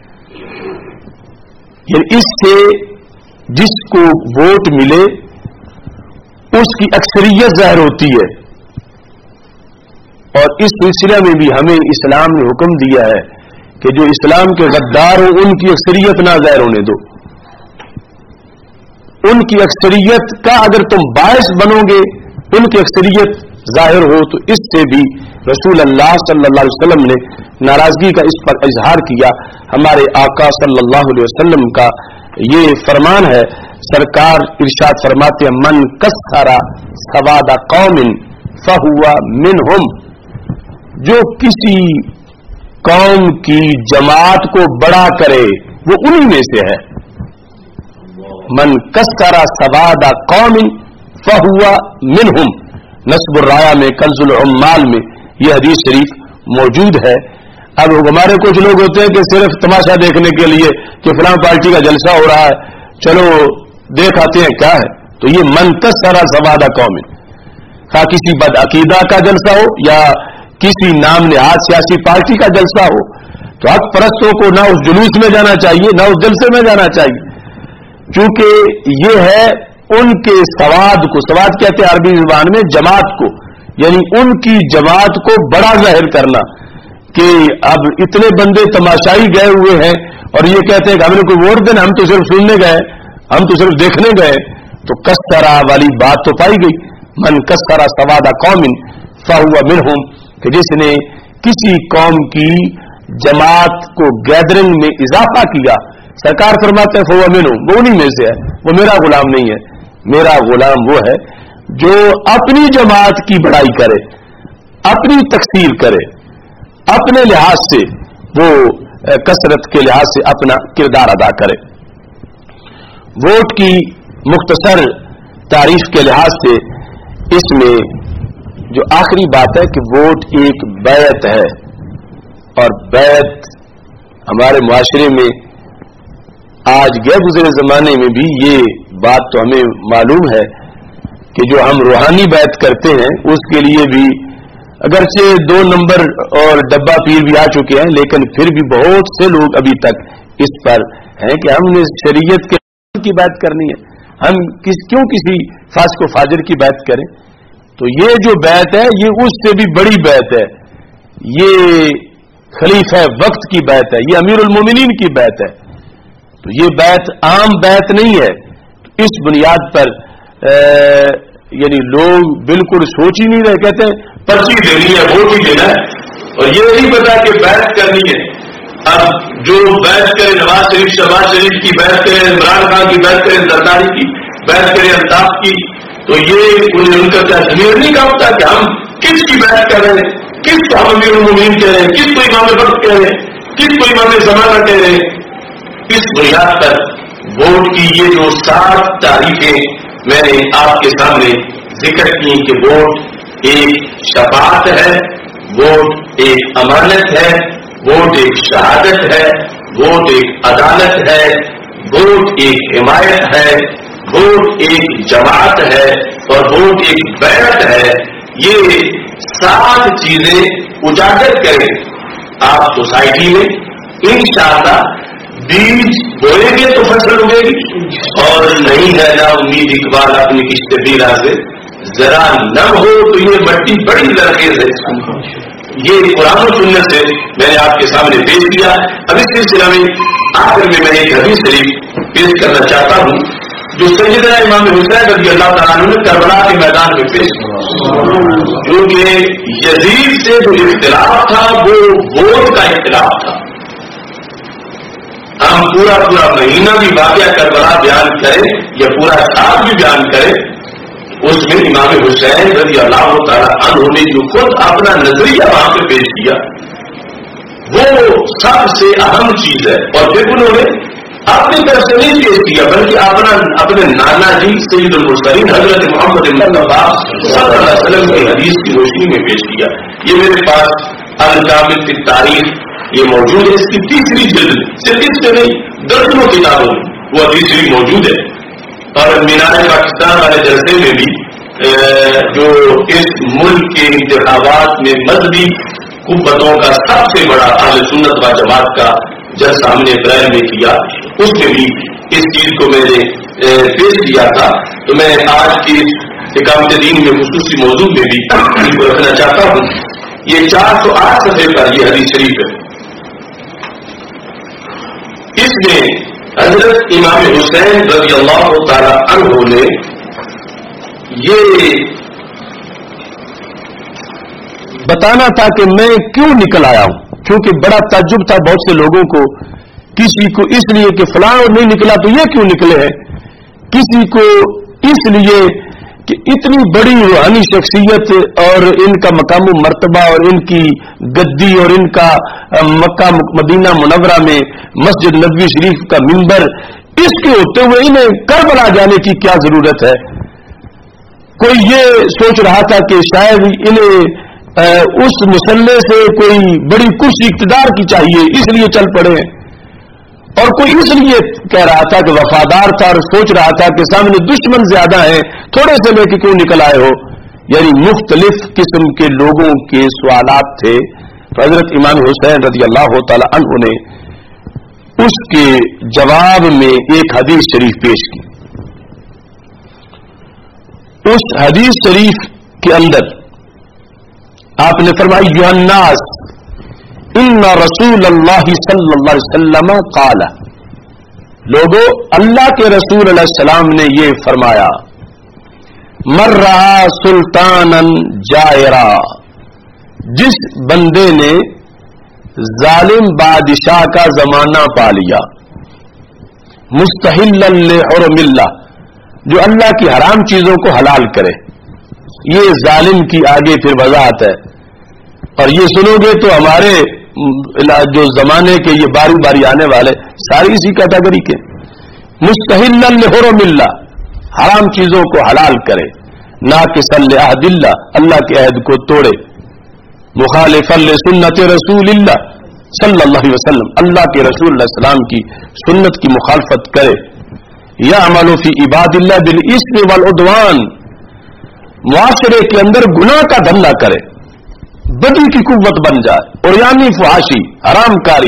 यानी इससे जिसको वोट मिले उसकी अक्सरियत जाहिर होती है। और इस सिलसिले में भी हमें इस्लाम ने हुक्म दिया है कि जो इस्लाम के गद्दार हो उनकी अक्सरियत ना जाहिर होने दो। उनकी अक्सरियत का अगर तुम बायस बनोगे, उनकी अक्सरियत जाहिर हो, तो इससे भी रसूल अल्लाह सल्लल्लाहु अलैहि वसल्लम ने नाराजगी का इस पर इजहार किया। हमारे आका सल्लल्लाहु अलैहि वसल्लम का ये फरमान है, सरकार इरशाद फरमाते हैं, मन कस्सरा सवादा कौमिन फहुवा मिनहुम, जो किसी कौम की जमात को बड़ा करे वो उन्हीं में से है। मन कस्सरा सवादा कौमिन फहुवा मिनहुम, नस्बुर राया में कंजुल उम्माल में यह हदीस शरीफ मौजूद है। अब हमारे कुछ लोग होते हैं कि सिर्फ तमाशा देखने के लिए कि फलां पार्टी का जलसा हो रहा है, चलो देख आते हैं क्या है। तो ये मन कस्सरा सवादा कौमिन, खा किसी बदअकीदा का जलसा हो या किसी नाम निहाद सियासी पार्टी का जलसा हो, तो हक परस्तों को ना उस जुलूस में जाना चाहिए ना उस जलसे में जाना चाहिए, क्योंकि ये है उनके सवाद को, सवाद कहते हैं अरबी जुबान में जमात को, यानी उनकी जमात को बड़ा जाहिर करना कि अब इतने बंदे तमाशाई गए हुए हैं और ये कहते हैं कि हमने कोई वोट देना, हम तो सिर्फ सुनने गए, हम तो सिर्फ देखने गए। तो कस्सरा वाली बात तो पाई गई, मन कस्सरा सवादा कौमिन फहुवा मिनहुम, कि जिसने किसी कौम की जमात को गैदरिंग में इजाफा किया, सरकार फरमाते हैं फहुवा मिनहुम, वो उन्हीं में से है, वो मेरा गुलाम नहीं है। मेरा गुलाम वो है जो अपनी जमात की बड़ाई करे, अपनी तकसीर करे, अपने लिहाज से वो कसरत के लिहाज से अपना किरदार अदा करे। वोट की मुख्तसर तारीफ के लिहाज से इसमें जो आखिरी बात है कि वोट एक बैत है, और बैत हमारे मुआशरे में आज गए गुजरे जमाने में भी ये बात तो हमें मालूम है कि जो हम रूहानी बैत करते हैं उसके लिए भी अगरचे 2 नंबर और डब्बा पीर भी आ चुके हैं, लेकिन फिर भी बहुत से लोग अभी तक इस पर हैं कि हमने शरीयत की बात करनी है, हम क्यों किसी फासिक व फाजिर की बात करें। तो ये जो बैत है ये उससे भी बड़ी बैत है, ये खलीफा वक्त की बैत है, ये अमीरुल मोमिनीन की बैत है। तो ये बैत आम बैत नहीं है। तो इस बुनियाद पर यानी लोग बिल्कुल सोच ही नहीं रहे, कहते हैं पर्ची देनी है, वोट ही देना है, और ये नहीं पता कि बैत करनी है। अब जो बैत करे नवाज शरीफ, शहबाज शरीफ की बैत करे, इमरान खान की बैत करे, जरदारी की बैत करे, अल्ताफ की, तो ये उनका क्या जमीर नहीं कामता कि हम किसकी बैत कर रहे हैं, किस हम अमीरुल मोमिनीन कह रहे हैं, किस को इमाम वक्त कह रहे हैं, किस को इमाम ज़माना कह रहे हैं। इस बुनियाद पर वोट की ये जो 7 तारीखें मैंने आपके सामने जिक्र की कि वोट एक शफाअत है, वोट एक अमानत है, वोट एक शहादत है, वोट एक अदालत है, ووٹ ایک حمایت ہے، ووٹ ایک جماعت ہے اور ووٹ ایک بیعت ہے. یہ 7 چیزیں اجاگر کریں آپ سوسائٹی میں. انشاءاللہ بیج بوئیں گے تو فصل اگے گی، اور نہیں ہے نا امید اقبال اپنی کشتیرہ سے ذرا نم ہو تو یہ مٹی بڑی لڑکیز ہے. یہ قرآن و سنت سے میں نے آپ کے سامنے پیش کیا. اب اس سلسلہ میں آخر میں ایک حدیث شریف پیش کرنا چاہتا ہوں جو سیدنا امام حسین رضی اللہ تعالیٰ عنہ نے کربلا کے میدان میں پیش کیا. کیونکہ یزید سے جو اختلاف تھا وہ ووٹ کا اختلاف تھا. ہم پورا مہینہ بھی واقعہ کربلا بیان کریں یا پورا سال بھی بیان کریں، اس میں امام حسین رضی اللہ تعالیٰ عنہ نے جو خود اپنا نظریہ وہاں پہ پیش کیا وہ سب سے اہم چیز ہے. اور پھر انہوں نے اپنی طرف سے نہیں پیش کیا بلکہ اپنے نانا جی سید المرسلین حضرت محمد مصطفیٰ صلی اللہ علیہ وسلم کی حدیث کی روشنی میں پیش کیا. یہ میرے پاس الجامع فی التاریخ یہ موجود ہے. اس کی 3ری جلد، صرف اس سے نہیں درجنوں کتابوں میں وہ حدیث بھی موجود ہے. اور مینار پاکستان والے جلسے میں بھی جو اس ملک کے انتخابات میں مذہبی قوتوں کا سب سے بڑا اہل سنت و جماعت کا جلسہ ہم نے اپریل میں کیا، اس میں بھی اس چیز کو میں نے پیش کیا تھا. تو میں آج کی اقامت دین میں خصوصی موضوع میں بھی ان کو رکھنا چاہتا ہوں. یہ 408 صفحے پر یہ حدیث شریف ہے. اس میں حضرت امام حسین رضی اللہ تعالی عنہ نے یہ بتانا تھا کہ میں کیوں نکل آیا ہوں، کیونکہ بڑا تعجب تھا بہت سے لوگوں کو، کسی کو اس لیے کہ فلاں نہیں نکلا تو یہ کیوں نکلے ہیں، کسی کو اس لیے کہ اتنی بڑی روحانی شخصیت اور ان کا مقام و مرتبہ اور ان کی گدی اور ان کا مکہ مدینہ منورہ میں مسجد نبوی شریف کا منبر، اس کے ہوتے ہوئے انہیں کربلا جانے کی کیا ضرورت ہے. کوئی یہ سوچ رہا تھا کہ شاید انہیں اس مسئلے سے کوئی بڑی کرسی اقتدار کی چاہیے اس لیے چل پڑے ہیں، اور کوئی اس لیے کہہ رہا تھا کہ وفادار تھا اور سوچ رہا تھا کہ سامنے دشمن زیادہ ہیں تھوڑے سے لے کے کیوں نکل آئے ہو. یعنی مختلف قسم کے لوگوں کے سوالات تھے. حضرت امام حسین رضی اللہ تعالی عنہ نے اس کے جواب میں ایک حدیث شریف پیش کی. اس حدیث شریف کے اندر آپ نے فرمایا یا الناس ان رسول اللہ صلی اللہ علیہ وسلم قال، لوگوں اللہ کے رسول علیہ السلام نے یہ فرمایا مر رہا سلطانا جائرا، جس بندے نے ظالم بادشاہ کا زمانہ پا لیا، مستحلا لحرم اللہ، جو اللہ کی حرام چیزوں کو حلال کرے. یہ ظالم کی آگے پھر وضاحت ہے، اور یہ سنو گے تو ہمارے جو زمانے کے یہ باری باری آنے والے ساری اسی کیٹیگری کے. مستحلا لحرم اللہ، حرام چیزوں کو حلال کرے، ناقصا لعہد اللہ، اللہ کے عہد کو توڑے، مخالفا لسنت رسول اللہ صلی اللہ علیہ وسلم، اللہ کے رسول علیہ السلام کی سنت کی مخالفت کرے، یعمل فی عباد اللہ بالاسم والعدوان، معاشرے کے اندر گناہ کا دھندا کرے، بدی کی قوت بن جائے، عریانی فحاشی، حرام کاری،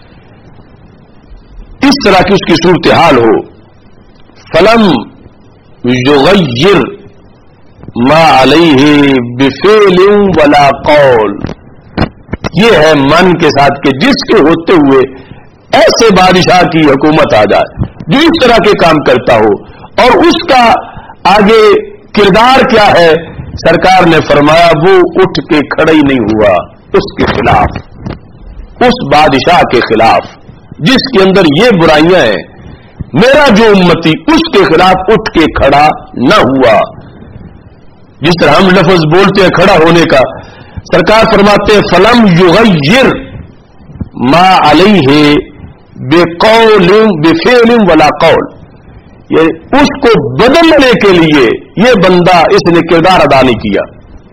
اس طرح کی اس کی صورتحال ہو. فلم یغیر ما علیہ بفعل ولا قول، یہ ہے من کے ساتھ کہ جس کے ہوتے ہوئے ایسے بادشاہ کی حکومت آ جائے جو اس طرح کے کام کرتا ہو، اور اس کا آگے کردار کیا ہے. سرکار نے فرمایا وہ اٹھ کے کھڑا ہی نہیں ہوا اس کے خلاف، اس بادشاہ کے خلاف جس کے اندر یہ برائیاں ہیں، میرا جو امتی اس کے خلاف اٹھ کے کھڑا نہ ہوا. جس طرح ہم لفظ بولتے ہیں کھڑا ہونے کا، سرکار فرماتے ہیں فلم یغیر ما علیہ بقول بفعل ولا قول، یہ اس کو بدلنے کے لیے یہ بندہ اس نے کردار ادا نہیں کیا،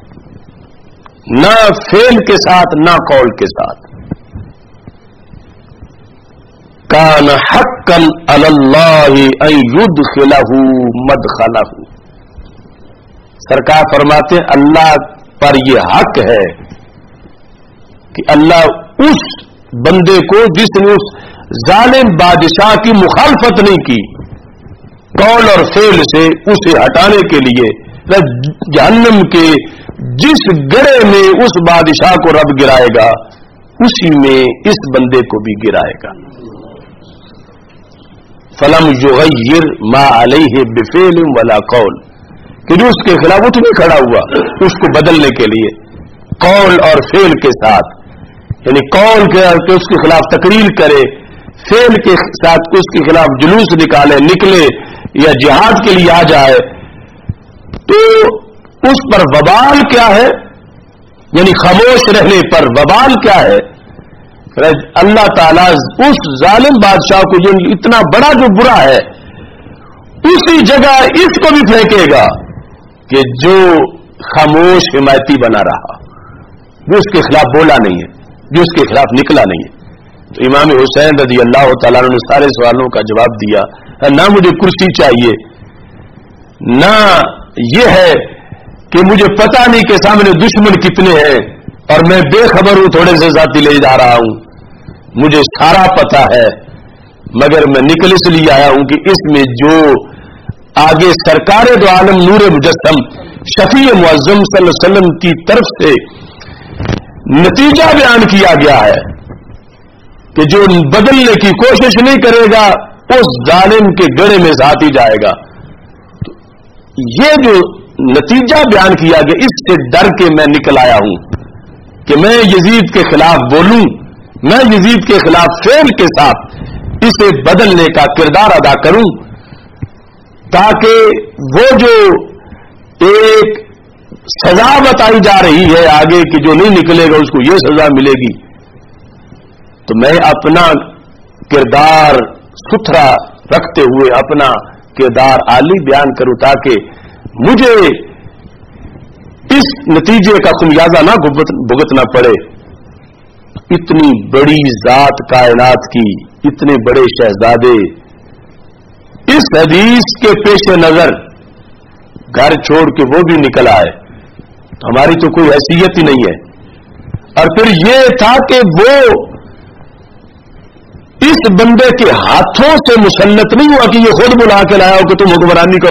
نہ فعل کے ساتھ نہ قول کے ساتھ. कान हक्कन अलल्लाहि अन युदखिलहु मदखलहु। सरकार फरमाते हैं अल्लाह पर यह हक है कि अल्लाह उस बंदे को जिसने उस जालिम बादशाह की मुखालफत नहीं की कौल और फेल से, उसे हटाने के लिए जहन्नम के जिस गड़े में उस बादशाह को रब गिराएगा उसी में इस बंदे को भी गिराएगा। फलम युगय्यिर मा अलैहि बिफेल वला कौल, कि जो उसके खिलाफ उठ नहीं खड़ा हुआ उसको बदलने के लिए कौल और फेल के साथ, यानी कौल के उसके खिलाफ तकरीर करे, फेल के साथ उसके खिलाफ जुलूस निकले या जिहाद के लिए आ जाए, तो उस पर वबाल क्या है, यानी खामोश रहने पर वबाल क्या है। अल्लाह ताला उस जालिम बादशाह को जो इतना बड़ा जो बुरा है उसी जगह इसको भी फेंकेगा कि जो खामोश हिमायती बना रहा, जो उसके खिलाफ बोला नहीं है, जो उसके खिलाफ निकला नहीं है। तो इमाम हुसैन रजी अल्लाह ताला ने सारे सवालों का जवाब दिया, ना मुझे कुर्सी चाहिए, ना ये है कि मुझे पता नहीं कि सामने दुश्मन कितने हैं और मैं बेखबर हूं, थोड़े से साथी ले जा रहा हूं, मुझे सारा पता है, मगर मैं निकल इसलिए आया हूं कि इसमें जो आगे सरकार दो आलम नूर मुजस्सम शफी मुअज्जम सल्लल्लाहु अलैहि वसल्लम की तरफ से नतीजा बयान किया गया है कि जो बदलने की कोशिश नहीं करेगा उस जालिम के गड़े में साथ ही जाएगा। तो ये जो नतीजा बयान किया गया इससे डर के मैं निकल आया हूं कि मैं यजीद के खिलाफ बोलूं, मैं यजीद के खिलाफ फेल के साथ इसे बदलने का किरदार अदा करूं, ताकि वो जो एक सजा बताई जा रही है आगे कि जो नहीं निकलेगा उसको ये सजा मिलेगी, तो मैं अपना किरदार सुथरा रखते हुए अपना किरदार आली बयान करूं ताकि मुझे इस नतीजे का खुमियाजा ना भुगतना पड़े। इतनी बड़ी जात कायनात की, इतने बड़े शहजादे इस हदीस के पेश नजर घर छोड़ के वो भी निकल आए, तो हमारी तो कोई हैसियत ही नहीं है। और फिर ये था कि वो इस बंदे के हाथों से मुसल्लत नहीं हुआ कि ये खुद बुला के लाया हो कि तुम हुक्मरानी